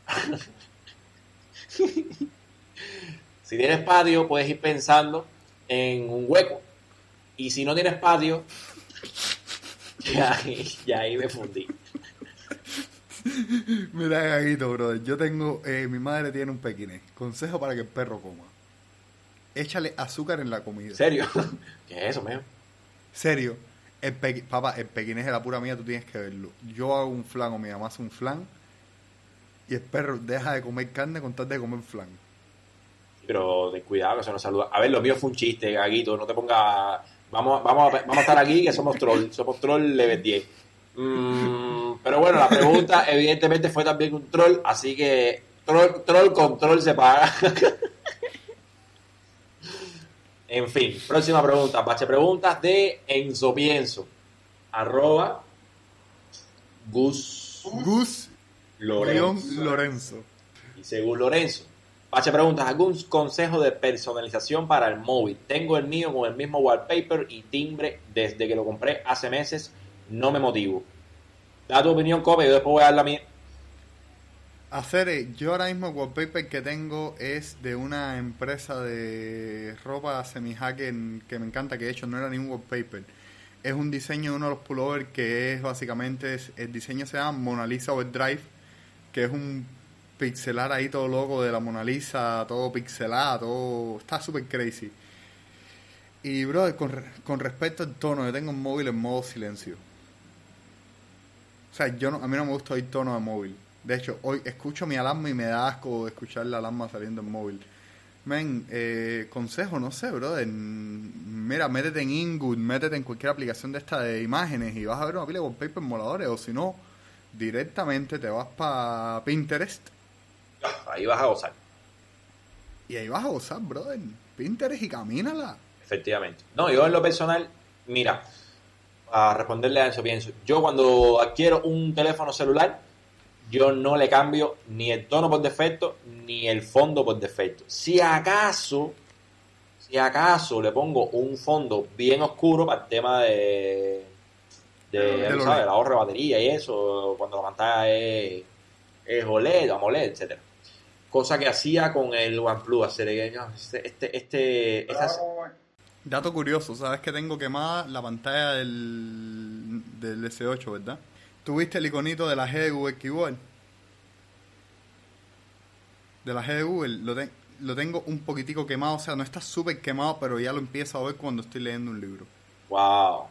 si tienes patio, puedes ir pensando en un hueco. Y si no tienes patio, ya, ya ahí me fundí. Mira, Gaguito, brother, yo tengo, eh, mi madre tiene un pequinés. Consejo para que el perro coma. Échale azúcar en la comida. ¿En serio? ¿Qué es eso, mío? Serio. El pequi, papá, el pequinés de la pura mía, tú tienes que verlo. Yo hago un flan o mi mamá hace un flan y el perro deja de comer carne con tal de comer flan. Pero ten cuidado que eso no saluda. A ver, lo mío fue un chiste, Gaguito, no te pongas... Vamos, vamos, a, vamos a estar aquí que somos troll, somos troll level diez. Mm, pero bueno, la pregunta evidentemente fue también un troll, así que troll, troll con troll se paga. En fin, próxima pregunta. Bache preguntas de Enzo Pienso. Arroba Gus Gus Lorenzo. Lorenzo. Y según Lorenzo. Bache preguntas, ¿algún consejo de personalización para el móvil? Tengo el mío con el mismo wallpaper y timbre desde que lo compré hace meses. No me motivo. Da tu opinión, Cope, y yo después voy a dar la mía. Hacer, yo ahora mismo el wallpaper que tengo es de una empresa de ropa semi-hacker que me encanta, que de hecho no era ningún wallpaper. Es un diseño de uno de los pullovers que es básicamente, es, el diseño se llama Mona Lisa Overdrive, que es un pixelar ahí todo loco de la Mona Lisa, todo pixelado, todo, está súper crazy. Y bro, con, con respecto al tono, yo tengo un móvil en modo silencio. O sea, yo no, a mí no me gusta oír tono de móvil. De hecho, hoy escucho mi alarma y me da asco escuchar la alarma saliendo en móvil. Men, eh, consejo, no sé, brother. Mira, métete en Ingood, métete en cualquier aplicación de esta de imágenes y vas a ver una pila de wallpaper moladores. O si no, directamente te vas para Pinterest. Ahí vas a gozar. Y ahí vas a gozar, brother. Pinterest y camínala. Efectivamente. No, yo en lo personal, mira, a responderle a eso pienso. Yo cuando adquiero un teléfono celular, yo no le cambio ni el tono por defecto, ni el fondo por defecto. Si acaso, si acaso le pongo un fondo bien oscuro para el tema de, de, de ¿sabes? El ahorro de batería y eso, cuando la pantalla es, es O L E D, AMOLED, etcétera. Cosa que hacía con el OnePlus, hacer este, este, este, estas... Dato curioso, ¿sabes que tengo quemada la pantalla del, del S ocho, verdad? ¿Tuviste el iconito de la G de Google Keyboard? De la G de Google, lo, te, lo tengo un poquitico quemado, o sea, no está súper quemado, pero ya lo empiezo a ver cuando estoy leyendo un libro. Wow.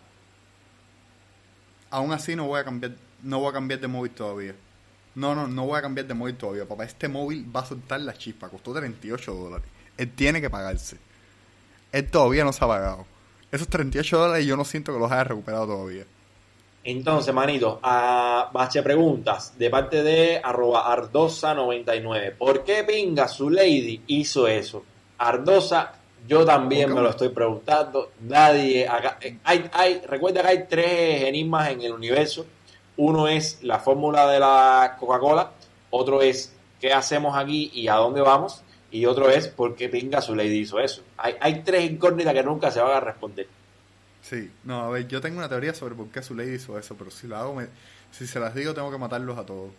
Aún así no voy a cambiar, no voy a cambiar de móvil todavía. No, no, no voy a cambiar de móvil todavía, papá. Este móvil va a soltar la chispa, costó treinta y ocho dólares. Él tiene que pagarse. Él todavía no se ha pagado. Esos treinta y ocho dólares yo no siento que los haya recuperado todavía. Entonces, manito, a Bache preguntas de parte de arroba Ardosa noventa y nueve. ¿Por qué pinga su lady hizo eso? Ardosa, yo también me lo estoy preguntando. Nadie acá, hay, hay, recuerda que hay tres enigmas en el universo. Uno es la fórmula de la Coca-Cola, otro es qué hacemos aquí y a dónde vamos, y otro es por qué pinga su lady hizo eso. Hay, hay tres incógnitas que nunca se van a responder. Sí, no, a ver, yo tengo una teoría sobre por qué su lady hizo eso, pero si la hago, me, si se las digo, tengo que matarlos a todos.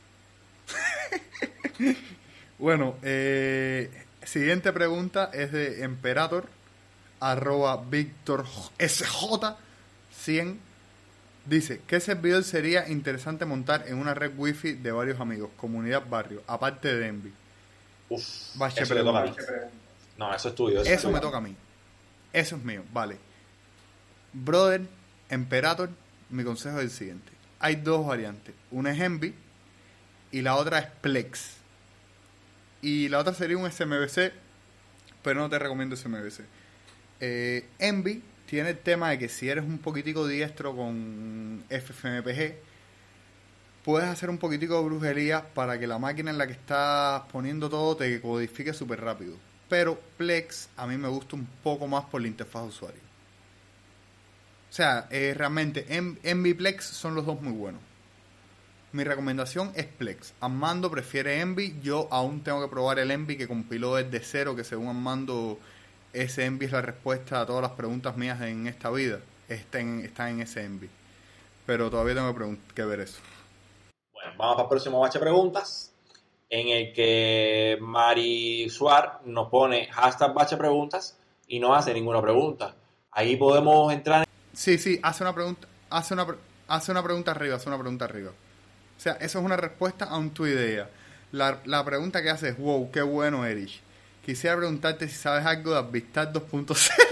Bueno, eh, siguiente pregunta es de Emperator, arroba Víctor S J cien. Dice, ¿qué servidor sería interesante montar en una red wifi de varios amigos, comunidad barrio, aparte de Envy? Uf, Bache eso le toca a mí. pregunta. No, eso es tuyo. Eso, Eso es tuyo. me toca a mí. Eso es mío, vale. Brother, Emperator, mi consejo es el siguiente. Hay dos variantes. Una es Envy y la otra es Plex. Y la otra sería un S M V C, pero no te recomiendo S M V C. Eh, Envy tiene el tema de que si eres un poquitico diestro con F F M P G, puedes hacer un poquitico de brujería para que la máquina en la que estás poniendo todo te codifique súper rápido. Pero Plex a mí me gusta un poco más por la interfaz de usuario. O sea, eh, realmente Envy y Plex son los dos muy buenos. Mi recomendación es Plex. Armando prefiere Envy. Yo aún tengo que probar el Envy que compiló desde cero, que según Armando, ese Envy es la respuesta a todas las preguntas mías en esta vida. Está en, está en ese Envy. Pero todavía tengo que, que ver eso. Bueno, vamos para el próximo bache de preguntas, en el que Mari Suar nos pone hashtag bache preguntas y no hace ninguna pregunta. Ahí podemos entrar. Sí, sí, hace una pregunta, hace una, hace una pregunta arriba, hace una pregunta arriba. O sea, eso es una respuesta a un tu idea. La, la pregunta que hace es, wow, qué bueno, Erich. Quisiera preguntarte si sabes algo de Advistar dos punto cero.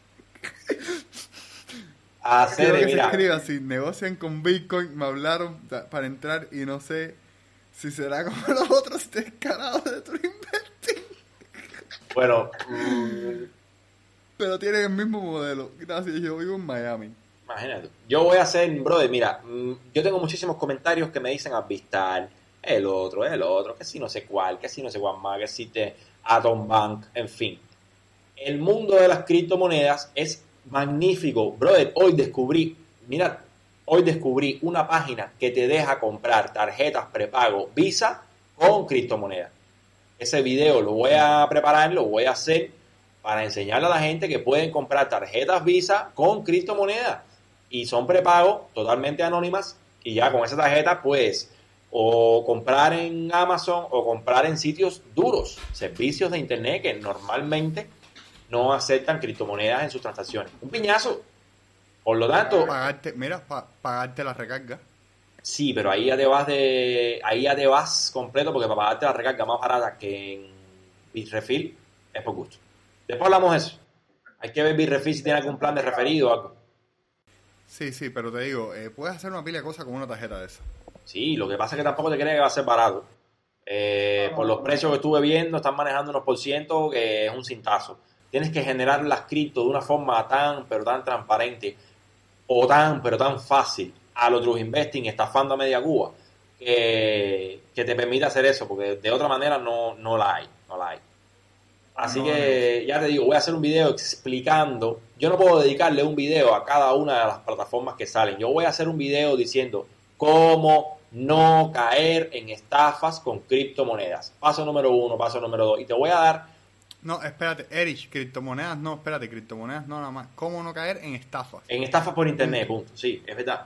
Hacer, Quiero que mira. se escriba, si negocian con Bitcoin, me hablaron para entrar y no sé si será como los otros descarados de True Investing. Bueno, mmm, pero tienen el mismo modelo. Gracias, yo vivo en Miami. Imagínate. Yo voy a hacer, brother, mira, mmm, yo tengo muchísimos comentarios que me dicen Advistar, el otro, el otro, que si no sé cuál, que si no sé cuál más, que si te Atom Bank, en fin. El mundo de las criptomonedas es magnífico, brother. Hoy descubrí, mira, hoy descubrí una página que te deja comprar tarjetas prepago Visa con criptomonedas. Ese video lo voy a preparar, lo voy a hacer para enseñarle a la gente que pueden comprar tarjetas Visa con criptomonedas y son prepago totalmente anónimas, y ya con esa tarjeta puedes o comprar en Amazon o comprar en sitios duros, servicios de internet que normalmente no aceptan criptomonedas en sus transacciones. Un piñazo. Por lo tanto... Pagarte, mira, pa, pagarte la recarga. Sí, pero ahí ya te vas de... Ahí ya te vas completo, porque para pagarte la recarga más barata que en Bitrefill es por gusto. Después hablamos de eso. Hay que ver Bitrefill si tiene algún plan de referido o algo. Sí, sí, pero te digo, eh, puedes hacer una pila de cosas con una tarjeta de esa. Sí, lo que pasa es que tampoco te crees que va a ser barato. Eh, por los precios que estuve viendo, están manejando unos por ciento que es un cintazo. Tienes que generar las cripto de una forma tan, pero tan transparente, o tan, pero tan fácil, a lo True Investing, estafando a media Cuba, que, que te permite hacer eso, porque de otra manera no, no la hay, no la hay. Así no, que, no. Ya te digo, voy a hacer un video explicando. Yo no puedo dedicarle un video a cada una de las plataformas que salen. Yo voy a hacer un video diciendo cómo no caer en estafas con criptomonedas. Paso número uno, paso número dos. Y te voy a dar... No, espérate, Erich, criptomonedas no, espérate, criptomonedas no, nada más. ¿Cómo no caer en estafas? En estafas por internet, punto. Sí, es verdad.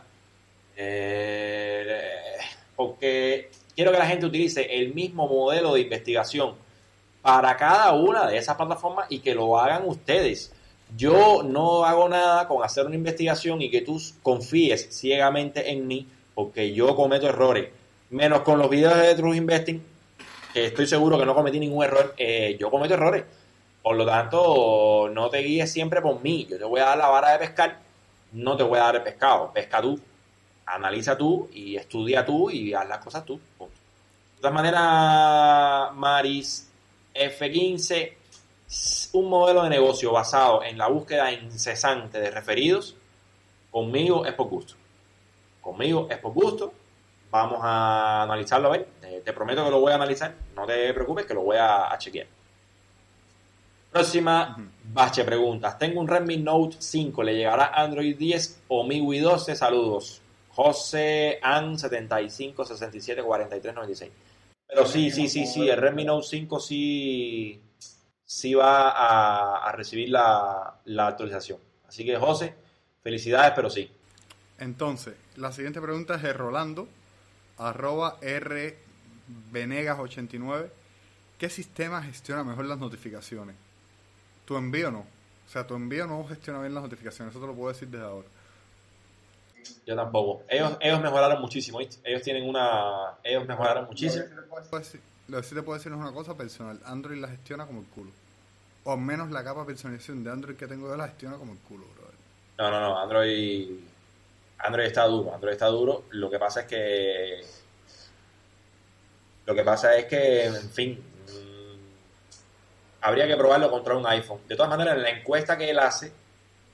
Eh, porque quiero que la gente utilice el mismo modelo de investigación para cada una de esas plataformas y que lo hagan ustedes. Yo no hago nada con hacer una investigación y que tú confíes ciegamente en mí, porque yo cometo errores. Menos con los videos de True Investing, que estoy seguro que no cometí ningún error. Eh, yo cometo errores. Por lo tanto, no te guíes siempre por mí. Yo te voy a dar la vara de pescar, no te voy a dar el pescado. Pesca tú, analiza tú y estudia tú y haz las cosas tú. Punto. De todas maneras, Maris F quince, un modelo de negocio basado en la búsqueda incesante de referidos, conmigo es por gusto. Conmigo es por gusto. Vamos a analizarlo a ver. Te, te prometo que lo voy a analizar. No te preocupes, que lo voy a, a chequear. Próxima uh-huh. bache preguntas. Tengo un Redmi Note cinco. ¿Le llegará Android diez o M I U I doce? Saludos. José An setenta y cinco sesenta y siete cuarenta y tres noventa y seis. Pero sí, sí, sí, sí. El Redmi Note cinco sí, sí va a, a recibir la, la actualización. Así que, José, felicidades, pero sí. Entonces, la siguiente pregunta es de Rolando, arroba R Venegas ochenta y nueve. ¿Qué sistema gestiona mejor las notificaciones? ¿Tu envío no? O sea, tu envío no gestiona bien las notificaciones, eso te lo puedo decir desde ahora. Yo tampoco. Ellos, ellos mejoraron muchísimo, ¿viste? Ellos tienen una... Ellos mejoraron muchísimo. Lo que sí te puedo decir es una cosa personal. Android la gestiona como el culo. O al menos la capa de personalización de Android que tengo yo la gestiona como el culo, brother. No, no, no. Android... Android está duro. Android está duro. Lo que pasa es que... Lo que pasa es que, en fin... Mmm, habría que probarlo contra un iPhone. De todas maneras, en la encuesta que él hace...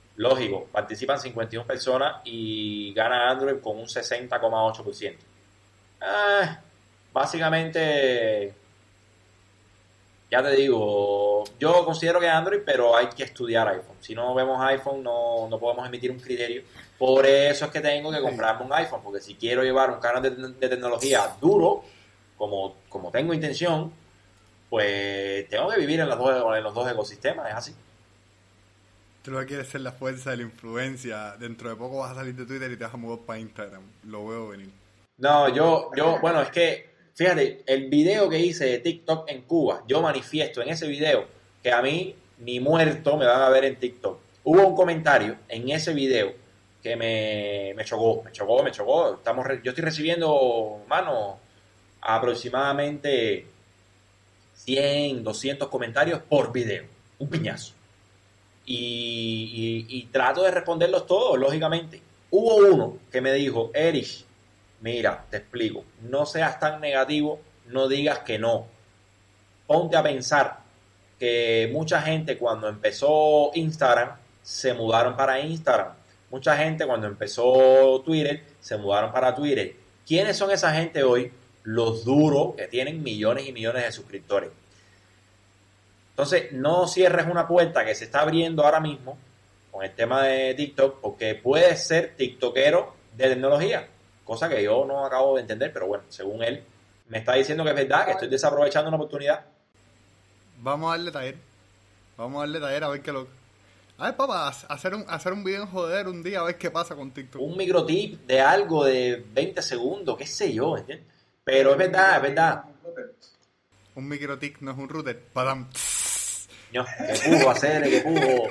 Lógico, participan cincuenta y una personas y gana Android con un sesenta coma ocho por ciento. Eh, básicamente, ya te digo, yo considero que Android, pero hay que estudiar iPhone. Si no vemos iPhone, no, no podemos emitir un criterio. Por eso es que tengo que comprarme un iPhone, porque si quiero llevar un canal de, de tecnología duro, como, como tengo intención, pues tengo que vivir en los dos, en los dos ecosistemas, es así. Tú lo que quieres ser la fuerza de la influencia. Dentro de poco vas a salir de Twitter y te vas a mudar para Instagram. Lo veo venir. No, yo, yo, bueno, es que, fíjate, el video que hice de TikTok en Cuba, yo manifiesto en ese video que a mí, ni muerto, me van a ver en TikTok. Hubo un comentario en ese video que me, me chocó, me chocó, me chocó. Estamos, yo estoy recibiendo, mano, aproximadamente cien, doscientos comentarios por video. Un piñazo. Y, y, y trato de responderlos todos, lógicamente. Hubo uno que me dijo, Erich, mira, te explico, no seas tan negativo, no digas que no. Ponte a pensar que mucha gente cuando empezó Instagram se mudaron para Instagram. Mucha gente cuando empezó Twitter se mudaron para Twitter. ¿Quiénes son esa gente hoy? Los duros que tienen millones y millones de suscriptores. Entonces, no cierres una puerta que se está abriendo ahora mismo con el tema de TikTok, porque puedes ser tiktokero de tecnología, cosa que yo no acabo de entender, pero bueno, según él, me está diciendo que es verdad, que estoy desaprovechando una oportunidad. Vamos a darle taller. Vamos a darle taller a ver qué lo... A ver, papá, hacer un, hacer un video en joder un día a ver qué pasa con TikTok. Un microtip de algo de veinte segundos, qué sé yo, ¿entiendes? Pero es verdad, es verdad. Un microtic no es un router. Padam. No, que pudo hacer, que pudo.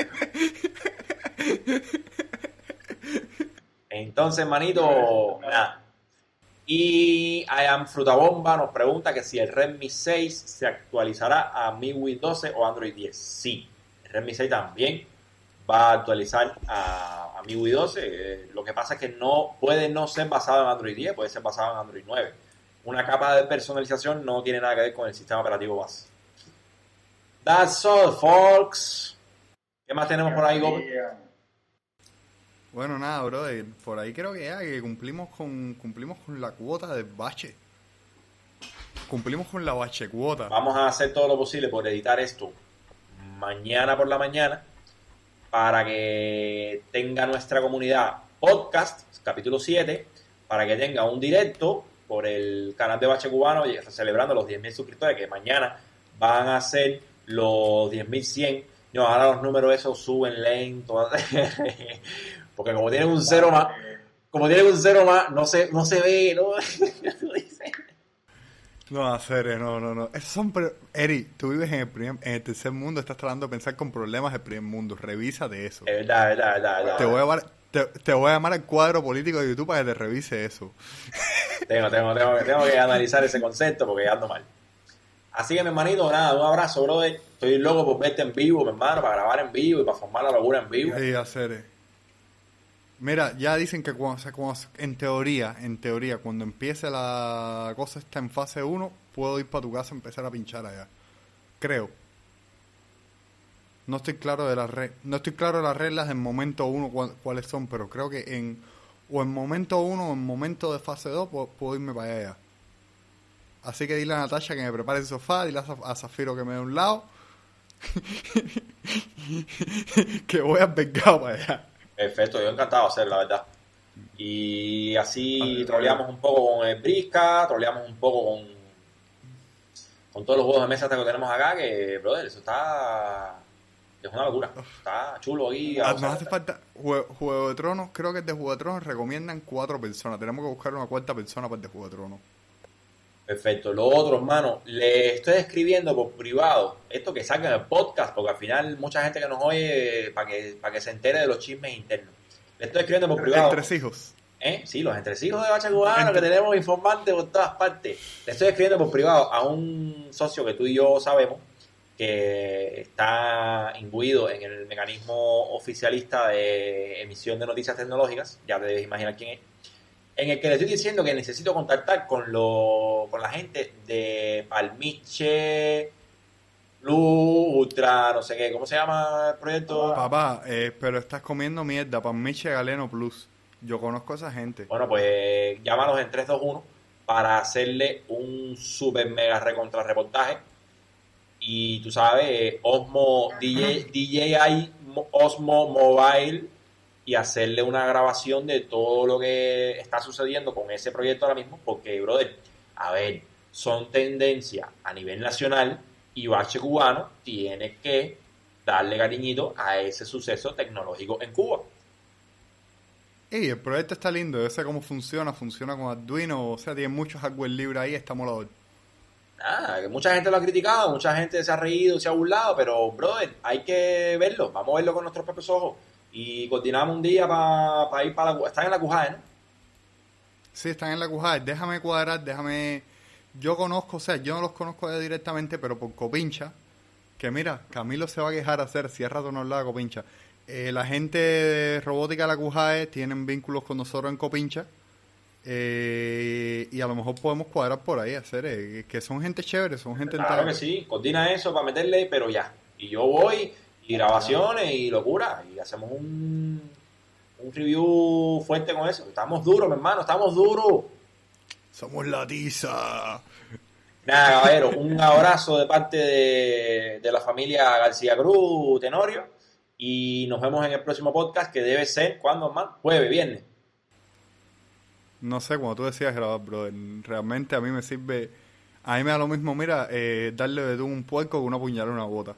Entonces, manito, nada. Y I Am Frutabomba nos pregunta que si el Redmi seis se actualizará a M I U I doce o Android diez. Sí, el Redmi seis también va a actualizar a, a M I U I doce. Eh, lo que pasa es que no puede no ser basado en Android diez, puede ser basado en Android nueve. Una capa de personalización no tiene nada que ver con el sistema operativo base. That's all, folks. ¿Qué más tenemos por ahí, Gob? Bueno, nada, brother. Por ahí creo que ya que cumplimos con cumplimos con la cuota del bache. Cumplimos con la bache cuota. Vamos a hacer todo lo posible por editar esto mañana por la mañana para que tenga nuestra comunidad podcast, capítulo siete, para que tenga un directo por el canal de Bache Cubano celebrando los diez mil suscriptores, que mañana van a ser los diez mil cien. No, ahora los números esos suben lento. Porque como tienen un cero más, como tienen un cero más, no se, no se ve, ¿no? No, a serio, no, no, no. Esos son... Pre- Eri, tú vives en el, primer, en el tercer mundo, estás tratando de pensar con problemas del primer mundo. Revisa de eso. Es verdad, es verdad, es verdad, es verdad. Te voy a llamar, te, te voy a llamar al cuadro político de YouTube para que te revise eso. Tengo, tengo, tengo, tengo que analizar ese concepto porque ya ando mal. Así que, mi hermanito, nada, un abrazo, brother. Estoy loco por verte en vivo, mi hermano, para grabar en vivo y para formar la locura en vivo. Sí, a serio. Mira, ya dicen que cuando, o sea, cuando, en teoría, en teoría, cuando empiece la cosa está en fase uno, puedo ir para tu casa y empezar a pinchar allá. Creo. No estoy claro de las re- no estoy claro de las reglas en momento uno cu- cuáles son, pero creo que en o en momento uno o en momento de fase dos puedo, puedo irme para allá. Así que dile a Natasha que me prepare el sofá, dile a, Zaf- a Zafiro que me dé un lado. Que voy al mercado para allá. Perfecto, yo encantado de hacerlo, la verdad. Y así troleamos un poco con el Brisca, troleamos un poco con, con todos los juegos de mesa que tenemos acá, que, brother, eso está... es una locura. Está chulo aquí. Ah, o nos sea, hace falta Jue- Juego de Tronos, creo que el de Juego de Tronos recomiendan cuatro personas. Tenemos que buscar una cuarta persona para el de Juego de Tronos. Perfecto. Lo otro, hermano, le estoy escribiendo por privado esto que salga en el podcast, porque al final mucha gente que nos oye para que, para que se entere de los chismes internos. Le estoy escribiendo por privado. Entre hijos. ¿Eh? Sí, los entresijos de Bacha Cubano, que tenemos informantes por todas partes. Le estoy escribiendo por privado a un socio que tú y yo sabemos que está imbuido en el mecanismo oficialista de emisión de noticias tecnológicas, ya te debes imaginar quién es, en el que le estoy diciendo que necesito contactar con, lo, con la gente de Palmiche Blue, Ultra, no sé qué, ¿cómo se llama el proyecto? Papá, eh, pero estás comiendo mierda para Miche Galeno Plus. Yo conozco a esa gente. Bueno, pues llámanos en tres dos uno para hacerle un super mega recontra reportaje. Y tú sabes, eh, Osmo, D J, D J I Osmo Mobile, y hacerle una grabación de todo lo que está sucediendo con ese proyecto ahora mismo, porque, brother, a ver, son tendencias a nivel nacional y Bache Cubano tiene que darle cariñito a ese suceso tecnológico en Cuba. Y el proyecto está lindo, yo sé cómo funciona, funciona con Arduino, o sea, tiene muchos hardware libre ahí, está molador. Nada, que mucha gente lo ha criticado, mucha gente se ha reído, se ha burlado, pero, brother, hay que verlo, vamos a verlo con nuestros propios ojos. Y coordinamos un día para pa ir para la... Están en la Cujay, ¿no? Sí, están en la Cujay, déjame cuadrar, déjame... Yo conozco, o sea, yo no los conozco directamente, pero por Copincha, que mira, Camilo se va a quejar a hacer, si es rato no hablaba Copincha. Eh, la gente de Robótica de la Cujay tienen vínculos con nosotros en Copincha, eh, y a lo mejor podemos cuadrar por ahí, hacer, eh, que son gente chévere, son gente... Claro entera. que sí, coordina eso para meterle, pero ya. Y yo voy, y grabaciones, y locura, y hacemos un, un review fuerte con eso. Estamos duros, mi hermano, estamos duros. Somos la tiza. Nada, caballero, un abrazo de parte de, de la familia García Cruz, Tenorio, y nos vemos en el próximo podcast, que debe ser, ¿cuándo, hermano? Jueves, viernes. No sé, como tú decías grabar, brother, realmente a mí me sirve, a mí me da lo mismo, mira, eh, darle de tú un puerco que una puñalada en una bota.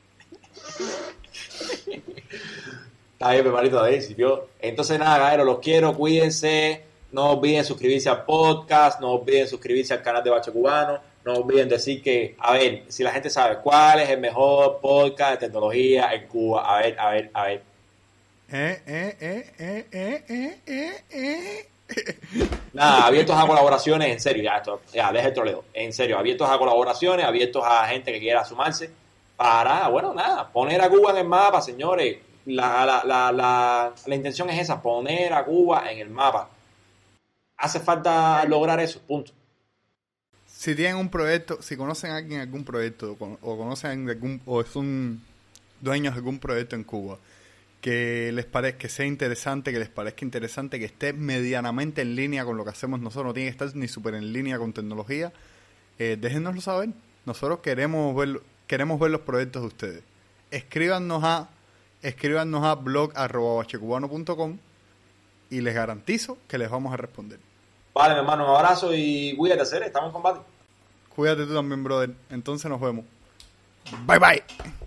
Está bien, hermanito, a ver, sirvió. Entonces, nada, caballero, los quiero, cuídense. No olviden suscribirse al podcast, no olviden suscribirse al canal de Bache Cubano, no olviden decir que, a ver, si la gente sabe cuál es el mejor podcast de tecnología en Cuba, a ver, a ver, a ver. Eh, eh, eh, eh, eh, eh, eh, eh. Nada, abiertos a colaboraciones, en serio, ya, esto, ya, deja el troleo, en serio, abiertos a colaboraciones, abiertos a gente que quiera sumarse para, bueno, nada, poner a Cuba en el mapa, señores. La, la, la, la, la intención es esa, poner a Cuba en el mapa. Hace falta lograr eso, punto. Si tienen un proyecto, si conocen a alguien en algún proyecto, o conocen algún, o son dueños de algún proyecto en Cuba, que les parezca, que sea interesante, que les parezca interesante, que esté medianamente en línea con lo que hacemos nosotros, no tiene que estar ni súper en línea con tecnología, eh, déjennoslo saber. Nosotros queremos ver, queremos ver los proyectos de ustedes. Escríbanos a, escríbanos a blog arroba bachecubano punto com y les garantizo que les vamos a responder. Vale, mi hermano, un abrazo y cuídate, hacer, estamos en combate. Cuídate tú también, brother. Entonces nos vemos. Bye, bye.